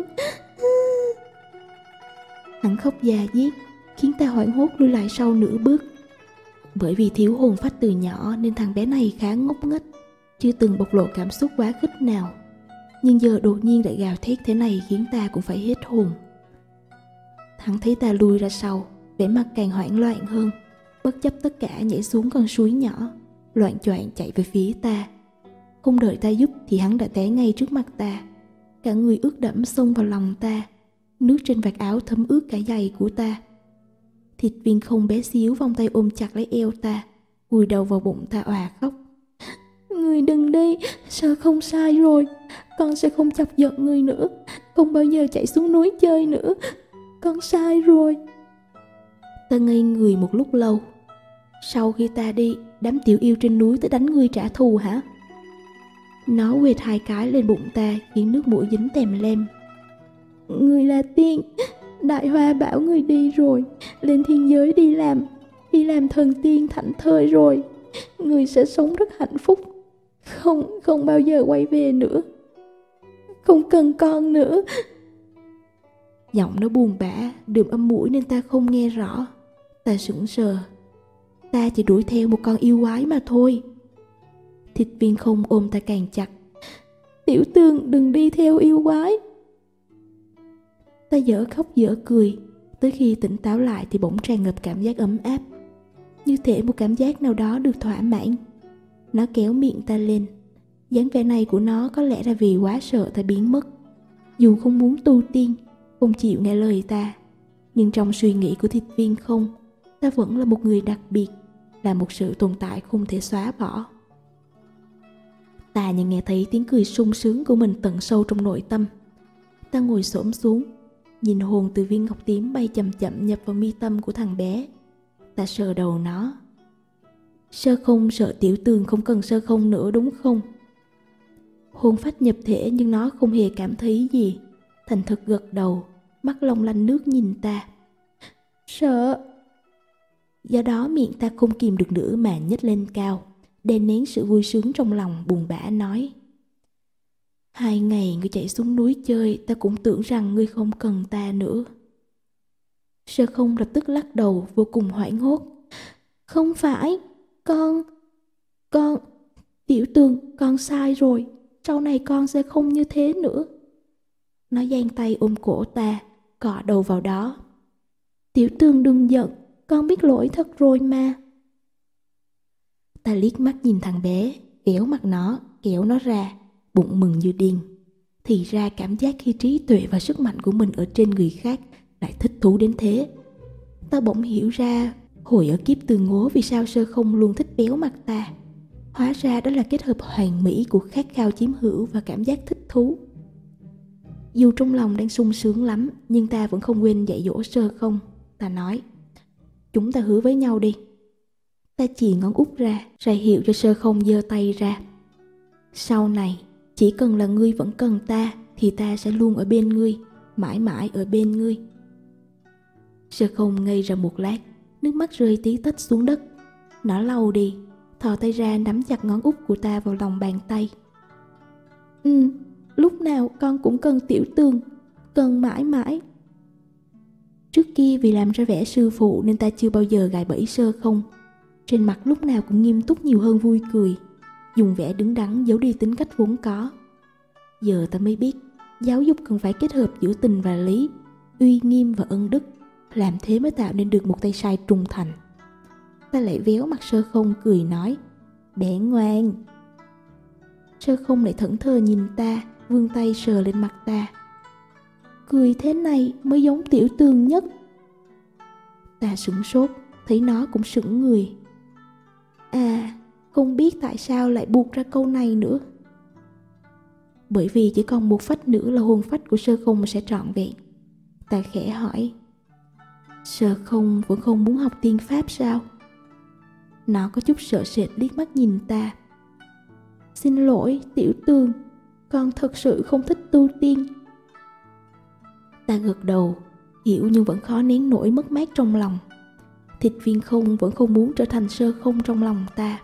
Hắn khóc già diết, khiến ta hoảng hốt lùi lại sau nửa bước. Bởi vì thiếu hồn phách từ nhỏ nên thằng bé này khá ngốc nghếch, chưa từng bộc lộ cảm xúc quá khích nào. Nhưng giờ đột nhiên lại gào thét thế này khiến ta cũng phải hết hồn. Hắn thấy ta lùi ra sau, vẻ mặt càng hoảng loạn hơn, bất chấp tất cả nhảy xuống con suối nhỏ, loạng choạng chạy về phía ta. Không đợi ta giúp thì hắn đã té ngay trước mặt ta, cả người ướt đẫm xông vào lòng ta, nước trên vạt áo thấm ướt cả giày của ta. Thịt Viên Không bé xíu vòng tay ôm chặt lấy eo ta, vùi đầu vào bụng ta òa khóc: Người đừng đi, Sơ Không sai rồi, con sẽ không chọc giận người nữa, không bao giờ chạy xuống núi chơi nữa, con sai rồi. Ta ngây người một lúc lâu. Sau khi ta đi, đám tiểu yêu trên núi tới đánh ngươi trả thù hả? Nó quệt hai cái lên bụng ta khiến nước mũi dính tèm lem. Người là tiên, Đại Hoa bảo người đi rồi, lên thiên giới đi làm, đi làm thần tiên thảnh thơi rồi. Người sẽ sống rất hạnh phúc, không, không bao giờ quay về nữa, không cần con nữa. Giọng nó buồn bã, đượm âm mũi nên ta không nghe rõ. Ta sững sờ. Ta chỉ đuổi theo một con yêu quái mà thôi. Thịt Viên Không ôm ta càng chặt. Tiểu Tương, đừng đi theo yêu quái. Ta dở khóc dở cười. Từ Tới khi tỉnh táo lại thì bỗng tràn ngập cảm giác ấm áp, như thể một cảm giác nào đó được thỏa mãn. Nó kéo miệng ta lên. dáng vẻ này của nó có lẽ là vì quá sợ ta biến mất. Dù không muốn tu tiên, không chịu nghe lời ta, nhưng trong suy nghĩ của Thịt Viên Không, ta vẫn là một người đặc biệt, là một sự tồn tại không thể xóa bỏ. Ta như nghe thấy tiếng cười sung sướng của mình tận sâu trong nội tâm. Ta ngồi xổm xuống, nhìn hồn từ viên ngọc tím bay chậm chậm nhập vào mi tâm của thằng bé. Ta sờ đầu nó. Sơ Không sợ Tiểu Tường không cần Sơ Không nữa đúng không? Hồn phách nhập thể nhưng nó không hề cảm thấy gì, thành thực gật đầu, mắt long lanh nước nhìn ta. Sợ. Do đó miệng ta không kìm được nữa mà nhếch lên cao, đè nén sự vui sướng trong lòng, buồn bã nói: Hai ngày ngươi chạy xuống núi chơi, ta cũng tưởng rằng ngươi không cần ta nữa. Sơ Không lập tức lắc đầu, vô cùng hoảng hốt. Không phải, con, con, Tiểu Tường, con sai rồi, sau này con sẽ không như thế nữa. Nó giang tay ôm cổ ta, cọ đầu vào đó. Tiểu Tường đừng giận, con biết lỗi thật rồi mà. Ta liếc mắt nhìn thằng bé, kéo mặt nó, kéo nó ra, bụng mừng như điên. Thì ra cảm giác khi trí tuệ và sức mạnh của mình ở trên người khác lại thích thú đến thế. Ta bỗng hiểu ra hồi ở kiếp Từ Ngố vì sao Sơ Không luôn thích béo mặt ta. Hóa ra đó là kết hợp hoàn mỹ của khát khao chiếm hữu và cảm giác thích thú. Dù trong lòng đang sung sướng lắm, nhưng ta vẫn không quên dạy dỗ Sơ Không. Ta nói: Chúng ta hứa với nhau đi. Ta chì ngón út ra, ra hiệu cho Sơ Không giơ tay ra. Sau này, chỉ cần là ngươi vẫn cần ta, thì ta sẽ luôn ở bên ngươi, mãi mãi ở bên ngươi. Sơ Không ngây ra một lát, nước mắt rơi tí tách xuống đất. Nó lau đi, thò tay ra nắm chặt ngón út của ta vào lòng bàn tay. Ừ, lúc nào con cũng cần Tiểu Tường, cần mãi mãi. Trước kia vì làm ra vẻ sư phụ nên ta chưa bao giờ gài bẫy Sơ Không. Trên mặt lúc nào cũng nghiêm túc nhiều hơn vui cười, dùng vẻ đứng đắn giấu đi tính cách vốn có. Giờ ta mới biết, giáo dục cần phải kết hợp giữa tình và lý, uy nghiêm và ân đức, làm thế mới tạo nên được một tay sai trung thành. Ta lại véo mặt Sơ Không cười nói: Bé ngoan. Sơ Không lại thẫn thờ nhìn ta, vươn tay sờ lên mặt ta. Cười thế này mới giống Tiểu Tường nhất. Ta sửng sốt, thấy nó cũng sững người. À, không biết tại sao lại buộc ra câu này nữa. Bởi vì chỉ còn một phách nữa là hồn phách của Sơ Không sẽ trọn vẹn. Ta khẽ hỏi: Sơ Không vẫn không muốn học tiên pháp sao? Nó có chút sợ sệt liếc mắt nhìn ta. Xin lỗi Tiểu Tường, con thật sự không thích tu tiên. Ta gật đầu, hiểu nhưng vẫn khó nén nổi mất mát trong lòng. Thịt Viên Không vẫn không muốn trở thành Sơ Không trong lòng ta.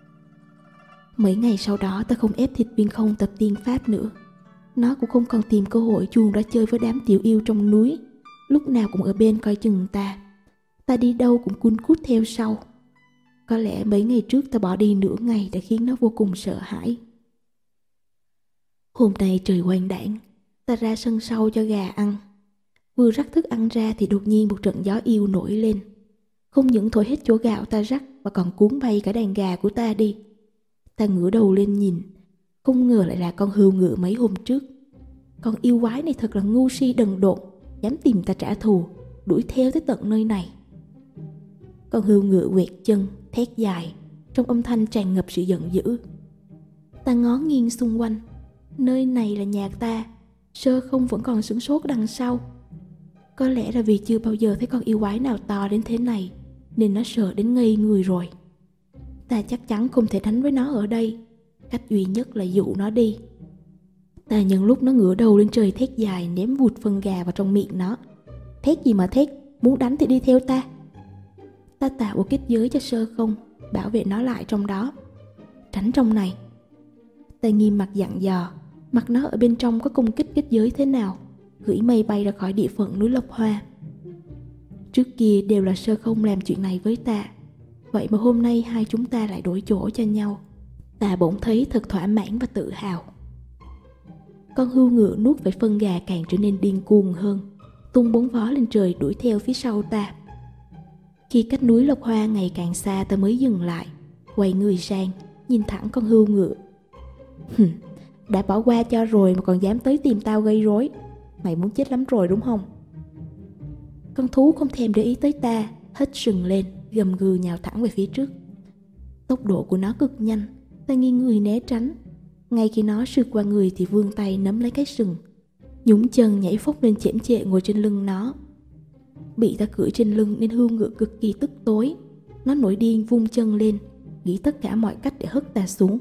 Mấy ngày sau đó ta không ép Thịt Viên Không tập tiên pháp nữa. Nó cũng không còn tìm cơ hội chuồn ra chơi với đám tiểu yêu trong núi, lúc nào cũng ở bên coi chừng ta. Ta đi đâu cũng cun cút theo sau. Có lẽ mấy ngày trước ta bỏ đi nửa ngày đã khiến nó vô cùng sợ hãi. Hôm nay trời quang đãng, ta ra sân sau cho gà ăn. Vừa rắc thức ăn ra thì đột nhiên một trận gió yêu nổi lên. Không những thổi hết chỗ gạo ta rắc mà còn cuốn bay cả đàn gà của ta đi. Ta ngửa đầu lên nhìn, không ngờ lại là con hươu ngựa mấy hôm trước. Con yêu quái này thật là ngu si đần độn, dám tìm ta trả thù, đuổi theo tới tận nơi này. Con hươu ngựa quẹt chân, thét dài, trong âm thanh tràn ngập sự giận dữ. Ta ngó nghiêng xung quanh, nơi này là nhà ta. Sơ Không vẫn còn sửng sốt đằng sau. Có lẽ là vì chưa bao giờ thấy con yêu quái nào to đến thế này, nên nó sợ đến ngây người rồi. Ta chắc chắn không thể đánh với nó ở đây. Cách duy nhất là dụ nó đi. Ta nhân lúc nó ngửa đầu lên trời thét dài, ném vụt phân gà vào trong miệng nó. Thét gì mà thét, muốn đánh thì đi theo ta. Ta tạo một kết giới cho Sơ Không, bảo vệ nó lại trong đó. Tránh trong này. Ta nghiêm mặt dặn dò, mặc nó ở bên trong có công kích kết giới thế nào, gửi mây bay ra khỏi địa phận núi Lộc Hoa. Trước kia đều là Sơ Không làm chuyện này với ta, vậy mà hôm nay hai chúng ta lại đổi chỗ cho nhau. Ta bỗng thấy thật thỏa mãn và tự hào. Con hươu ngựa nuốt phải phân gà càng trở nên điên cuồng hơn, tung bốn vó lên trời đuổi theo phía sau ta. Khi cách núi Lộc Hoa ngày càng xa, ta mới dừng lại, quay người sang, nhìn thẳng con hươu ngựa. Hừm, đã bỏ qua cho rồi mà còn dám tới tìm tao gây rối. Mày muốn chết lắm rồi đúng không? Con thú không thèm để ý tới ta, hất sừng lên, gầm gừ nhào thẳng về phía trước. Tốc độ của nó cực nhanh, ta nghiêng người né tránh. Ngay khi nó sượt qua người thì vươn tay nắm lấy cái sừng, nhúng chân nhảy phốc lên chễm chệ ngồi trên lưng nó. Bị ta cưỡi trên lưng nên hươu ngựa cực kỳ tức tối. Nó nổi điên vung chân lên, nghĩ tất cả mọi cách để hất ta xuống.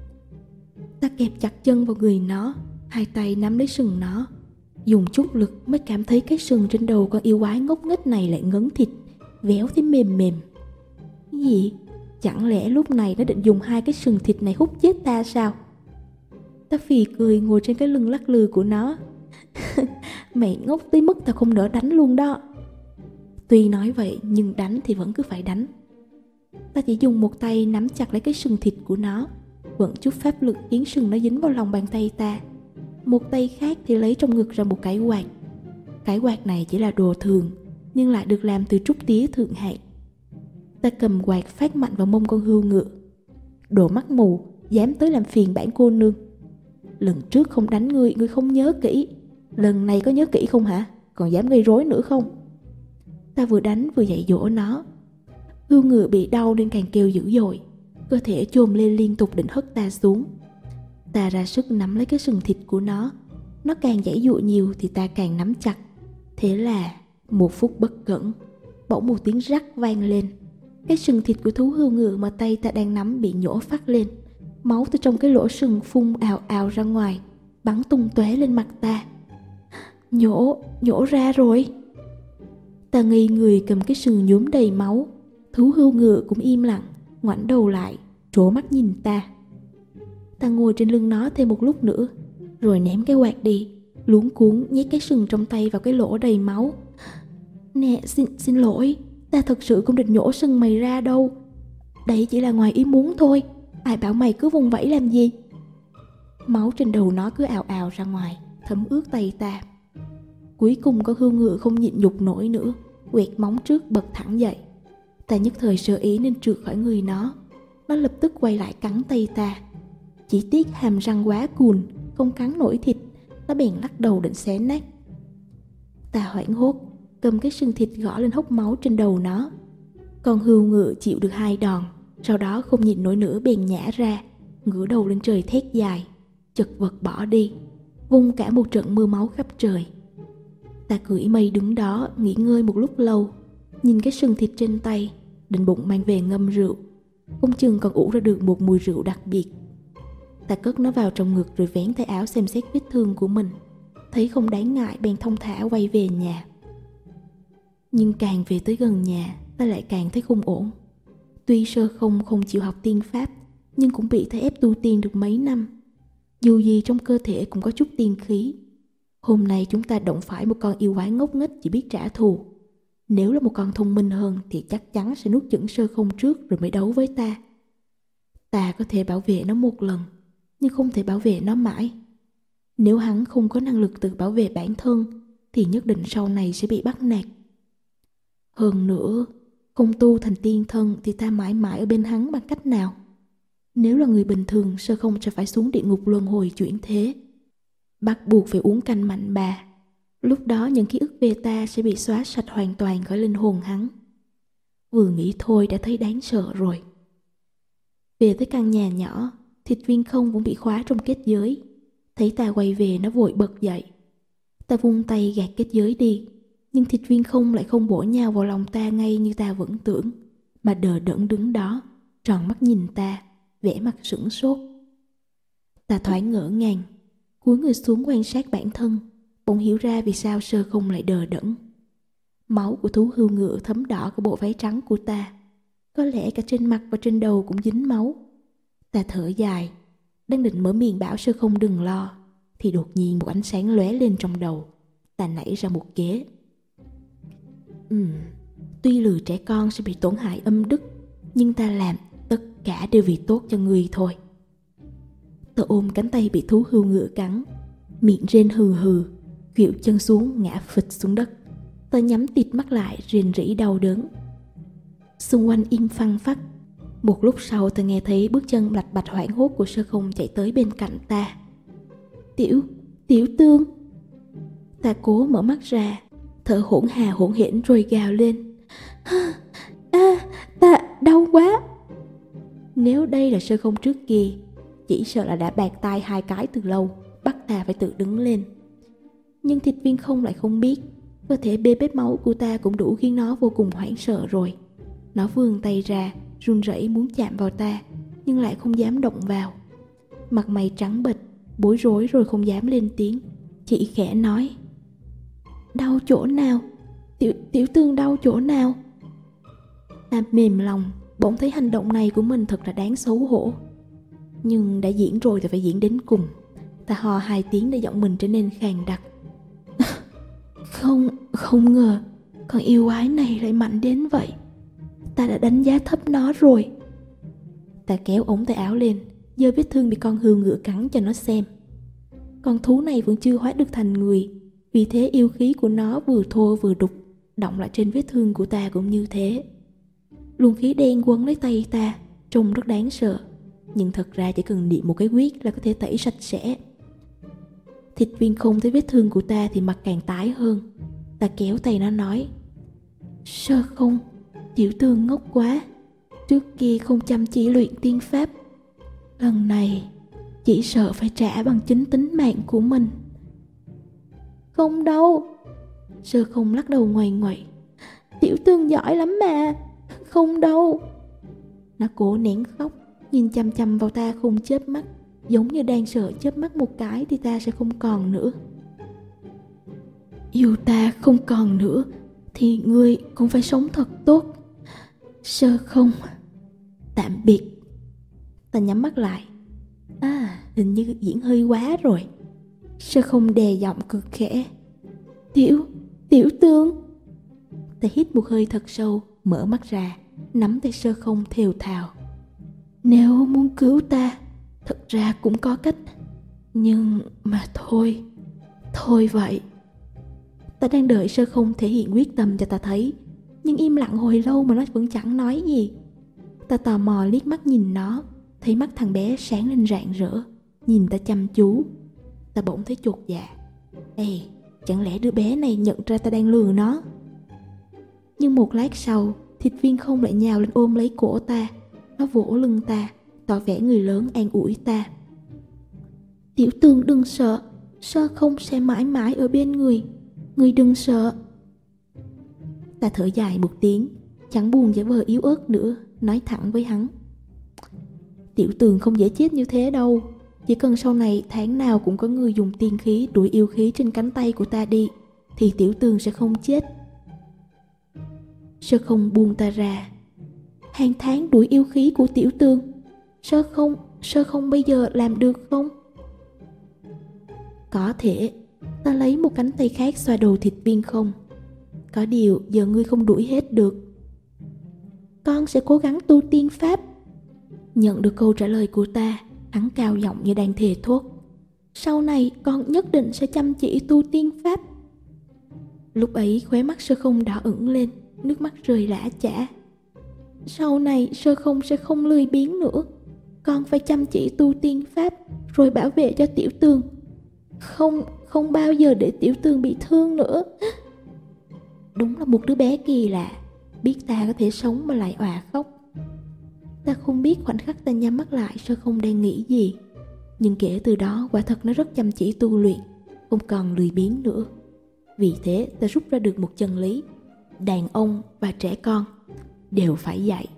Ta kẹp chặt chân vào người nó, hai tay nắm lấy sừng nó, dùng chút lực mới cảm thấy cái sừng trên đầu con yêu quái ngốc nghếch này lại ngấn thịt, véo thấy mềm mềm. Cái gì? Chẳng lẽ lúc này nó định dùng hai cái sừng thịt này hút chết ta sao? Ta phì cười ngồi trên cái lưng lắc lư của nó. Mày ngốc tới mức ta không nỡ đánh luôn đó. Tuy nói vậy nhưng đánh thì vẫn cứ phải đánh. Ta chỉ dùng một tay nắm chặt lấy cái sừng thịt của nó, vận chút pháp lực khiến sừng nó dính vào lòng bàn tay ta. Một tay khác thì lấy trong ngực ra một cái quạt. Cái quạt này chỉ là đồ thường, nhưng lại được làm từ trúc tía thượng hạng. Ta cầm quạt phát mạnh vào mông con hươu ngựa. Đồ mắt mù, dám tới làm phiền bản cô nương. Lần trước không đánh ngươi, ngươi không nhớ kỹ. Lần này có nhớ kỹ không hả? Còn dám gây rối nữa không? Ta vừa đánh vừa dạy dỗ nó. Hươu ngựa bị đau nên càng kêu dữ dội, cơ thể chồm lên liên tục định hất ta xuống. Ta ra sức nắm lấy cái sừng thịt của nó. Nó càng giãy giụa nhiều thì ta càng nắm chặt. Thế là một phút bất cẩn, bỗng một tiếng rắc vang lên. Cái sừng thịt của thú hươu ngựa mà tay ta đang nắm bị nhổ phắt lên. Máu từ trong cái lỗ sừng phun ào ào ra ngoài, bắn tung tóe lên mặt ta. Nhổ, nhổ ra rồi. Ta ngây người cầm cái sừng nhuốm đầy máu. Thú hươu ngựa cũng im lặng, ngoảnh đầu lại, trố mắt nhìn ta. Ta ngồi trên lưng nó thêm một lúc nữa, rồi ném cái quạt đi, luống cuống nhét cái sừng trong tay vào cái lỗ đầy máu. Nè, xin, xin lỗi, ta thật sự không định nhổ sừng mày ra đâu. Đấy chỉ là ngoài ý muốn thôi, ai bảo mày cứ vùng vẫy làm gì. Máu trên đầu nó cứ ào ào ra ngoài, thấm ướt tay ta. Cuối cùng con hươu ngựa không nhịn nhục nổi nữa, quẹt móng trước bật thẳng dậy. Ta nhất thời sơ ý nên trượt khỏi người nó. Nó lập tức quay lại cắn tay ta. Chỉ tiếc hàm răng quá cùn, không cắn nổi thịt. Nó bèn lắc đầu định xé nát. Ta hoảng hốt, cầm cái sừng thịt gõ lên hốc máu trên đầu nó. Con hươu ngựa chịu được hai đòn, sau đó không nhịn nổi nữa bèn nhả ra, ngửa đầu lên trời thét dài, chật vật bỏ đi, vung cả một trận mưa máu khắp trời. Ta cưỡi mây đứng đó nghỉ ngơi một lúc lâu, nhìn cái sừng thịt trên tay, định bụng mang về ngâm rượu, không chừng còn ủ ra được một mùi rượu đặc biệt. Ta cất nó vào trong ngực rồi vén tay áo xem xét vết thương của mình, thấy không đáng ngại bèn thong thả quay về nhà. Nhưng càng về tới gần nhà, ta lại càng thấy không ổn. Tuy Sơ Không không chịu học tiên pháp, nhưng cũng bị ta ép tu tiên được mấy năm. Dù gì trong cơ thể cũng có chút tiên khí. Hôm nay chúng ta động phải một con yêu quái ngốc nghếch chỉ biết trả thù. Nếu là một con thông minh hơn thì chắc chắn sẽ nuốt chửng Sơ Không trước rồi mới đấu với ta. Ta có thể bảo vệ nó một lần, nhưng không thể bảo vệ nó mãi. Nếu hắn không có năng lực tự bảo vệ bản thân thì nhất định sau này sẽ bị bắt nạt. Hơn nữa, không tu thành tiên thân thì ta mãi mãi ở bên hắn bằng cách nào? Nếu là người bình thường, Sơ Không sẽ phải xuống địa ngục luân hồi chuyển thế, bắt buộc phải uống canh mạnh bà. Lúc đó những ký ức về ta sẽ bị xóa sạch hoàn toàn khỏi linh hồn hắn. Vừa nghĩ thôi đã thấy đáng sợ rồi. Về tới căn nhà nhỏ, Thịt Viên Không cũng bị khóa trong kết giới. Thấy ta quay về nó vội bật dậy. Ta vung tay gạt kết giới đi, nhưng Thịt Viên Không lại không bổ nhào vào lòng ta ngay như ta vẫn tưởng, mà đờ đẫn đứng đó, tròn mắt nhìn ta, vẻ mặt sửng sốt. Ta thoáng ngỡ ngàng, cúi người xuống quan sát bản thân, bỗng hiểu ra vì sao Sơ Không lại đờ đẫn. Máu của thú hươu ngựa thấm đỏ của bộ váy trắng của ta, có lẽ cả trên mặt và trên đầu cũng dính máu. Ta thở dài, đang định mở miệng bảo Sơ Không đừng lo, thì đột nhiên một ánh sáng lóe lên trong đầu. Ta nảy ra một kế. Ừm, tuy lừa trẻ con sẽ bị tổn hại âm đức, nhưng ta làm tất cả đều vì tốt cho người thôi. Ta ôm cánh tay bị thú hươu ngựa cắn, miệng rên hừ hừ, khuỵu chân xuống ngã phịch xuống đất. Ta nhắm tịt mắt lại rền rĩ đau đớn. Xung quanh im phăng phắc. Một lúc sau ta nghe thấy bước chân lạch bạch hoảng hốt của Sơ Không chạy tới bên cạnh ta. Tiểu, Tiểu Tương. Ta cố mở mắt ra, thở hổn hà hổn hển rồi gào lên. À, ta đau quá. Nếu đây là Sơ Không trước kia, chỉ sợ là đã bạt tai hai cái từ lâu, bắt ta phải tự đứng lên. Nhưng Thịt Viên Không lại không biết, cơ thể bê bết máu của ta cũng đủ khiến nó vô cùng hoảng sợ rồi. Nó vươn tay ra, run rẩy muốn chạm vào ta, nhưng lại không dám động vào. Mặt mày trắng bệch, bối rối rồi không dám lên tiếng, chỉ khẽ nói. Đau chỗ nào? Tiểu, tiểu Tương đau chỗ nào? Ta mềm lòng, bỗng thấy hành động này của mình thật là đáng xấu hổ. Nhưng đã diễn rồi thì phải diễn đến cùng. Ta ho hai tiếng để giọng mình trở nên khàn đặc. Không, không ngờ con yêu quái này lại mạnh đến vậy. Ta đã đánh giá thấp nó rồi. Ta kéo ống tay áo lên, giơ vết thương bị con hươu ngựa cắn cho nó xem. Con thú này vẫn chưa hóa được thành người, vì thế yêu khí của nó vừa thô vừa đục, động lại trên vết thương của ta cũng như thế. Luồng khí đen quấn lấy tay ta, trông rất đáng sợ, nhưng thật ra chỉ cần niệm một cái quyết là có thể tẩy sạch sẽ. Thịt Viên Không thấy vết thương của ta thì mặt càng tái hơn. Ta kéo tay nó nói. Sơ Không, Tiểu Tương ngốc quá. Trước kia không chăm chỉ luyện tiên pháp, lần này chỉ sợ phải trả bằng chính tính mạng của mình. Không đâu. Sơ Không lắc đầu ngoằy ngoậy. Tiểu Tương giỏi lắm mà. Không đâu. Nó cố nén khóc, nhìn chăm chăm vào ta không chớp mắt, giống như đang sợ chớp mắt một cái thì ta sẽ không còn nữa. Dù ta không còn nữa thì ngươi cũng phải sống thật tốt. Sơ Không, tạm biệt. Ta nhắm mắt lại. À, hình như diễn hơi quá rồi. Sơ Không đè giọng cực khẽ. Tiểu, Tiểu Tương. Ta hít một hơi thật sâu, mở mắt ra, nắm tay Sơ Không thều thào. Nếu muốn cứu ta, thật ra cũng có cách. Nhưng mà thôi, thôi vậy. Ta đang đợi Sơ Không thể hiện quyết tâm cho ta thấy, nhưng im lặng hồi lâu mà nó vẫn chẳng nói gì. Ta tò mò liếc mắt nhìn nó, thấy mắt thằng bé sáng lên rạng rỡ, nhìn ta chăm chú. Ta bỗng thấy chột dạ. Ê, chẳng lẽ đứa bé này nhận ra ta đang lừa nó? Nhưng một lát sau, Thịt Viên Không lại nhào lên ôm lấy cổ ta. Nó vỗ lưng ta, tỏ vẻ người lớn an ủi ta. Tiểu Tương đừng sợ, Sơ Không sẽ mãi mãi ở bên người. Người đừng sợ. Ta thở dài một tiếng, chẳng buồn giả vờ yếu ớt nữa, nói thẳng với hắn. Tiểu Tương không dễ chết như thế đâu. Chỉ cần sau này tháng nào cũng có người dùng tiên khí đuổi yêu khí trên cánh tay của ta đi, thì Tiểu Tương sẽ không chết. Sơ Không buông ta ra. Hàng tháng đuổi yêu khí của Tiểu Tương, Sơ Không, Sơ Không bây giờ làm được không? Có thể. Ta lấy một cánh tay khác xoa đầu Thịt Viên Không. Có điều giờ ngươi không đuổi hết được. Con sẽ cố gắng tu tiên pháp. Nhận được câu trả lời của ta, hắn cao giọng như đang thề thốt. Sau này con nhất định sẽ chăm chỉ tu tiên pháp. Lúc ấy khóe mắt Sơ Không đỏ ửng lên, nước mắt rơi lã chã. Sau này Sơ Không sẽ không lười biếng nữa. Con phải chăm chỉ tu tiên pháp, rồi bảo vệ cho Tiểu Tương. Không, không bao giờ để Tiểu Tương bị thương nữa. Đúng là một đứa bé kỳ lạ, biết ta có thể sống mà lại òa khóc. Ta không biết khoảnh khắc ta nhắm mắt lại Sơ Không đang nghĩ gì. Nhưng kể từ đó quả thật nó rất chăm chỉ tu luyện, không còn lười biếng nữa. Vì thế ta rút ra được một chân lý: đàn ông và trẻ con đều phải dạy.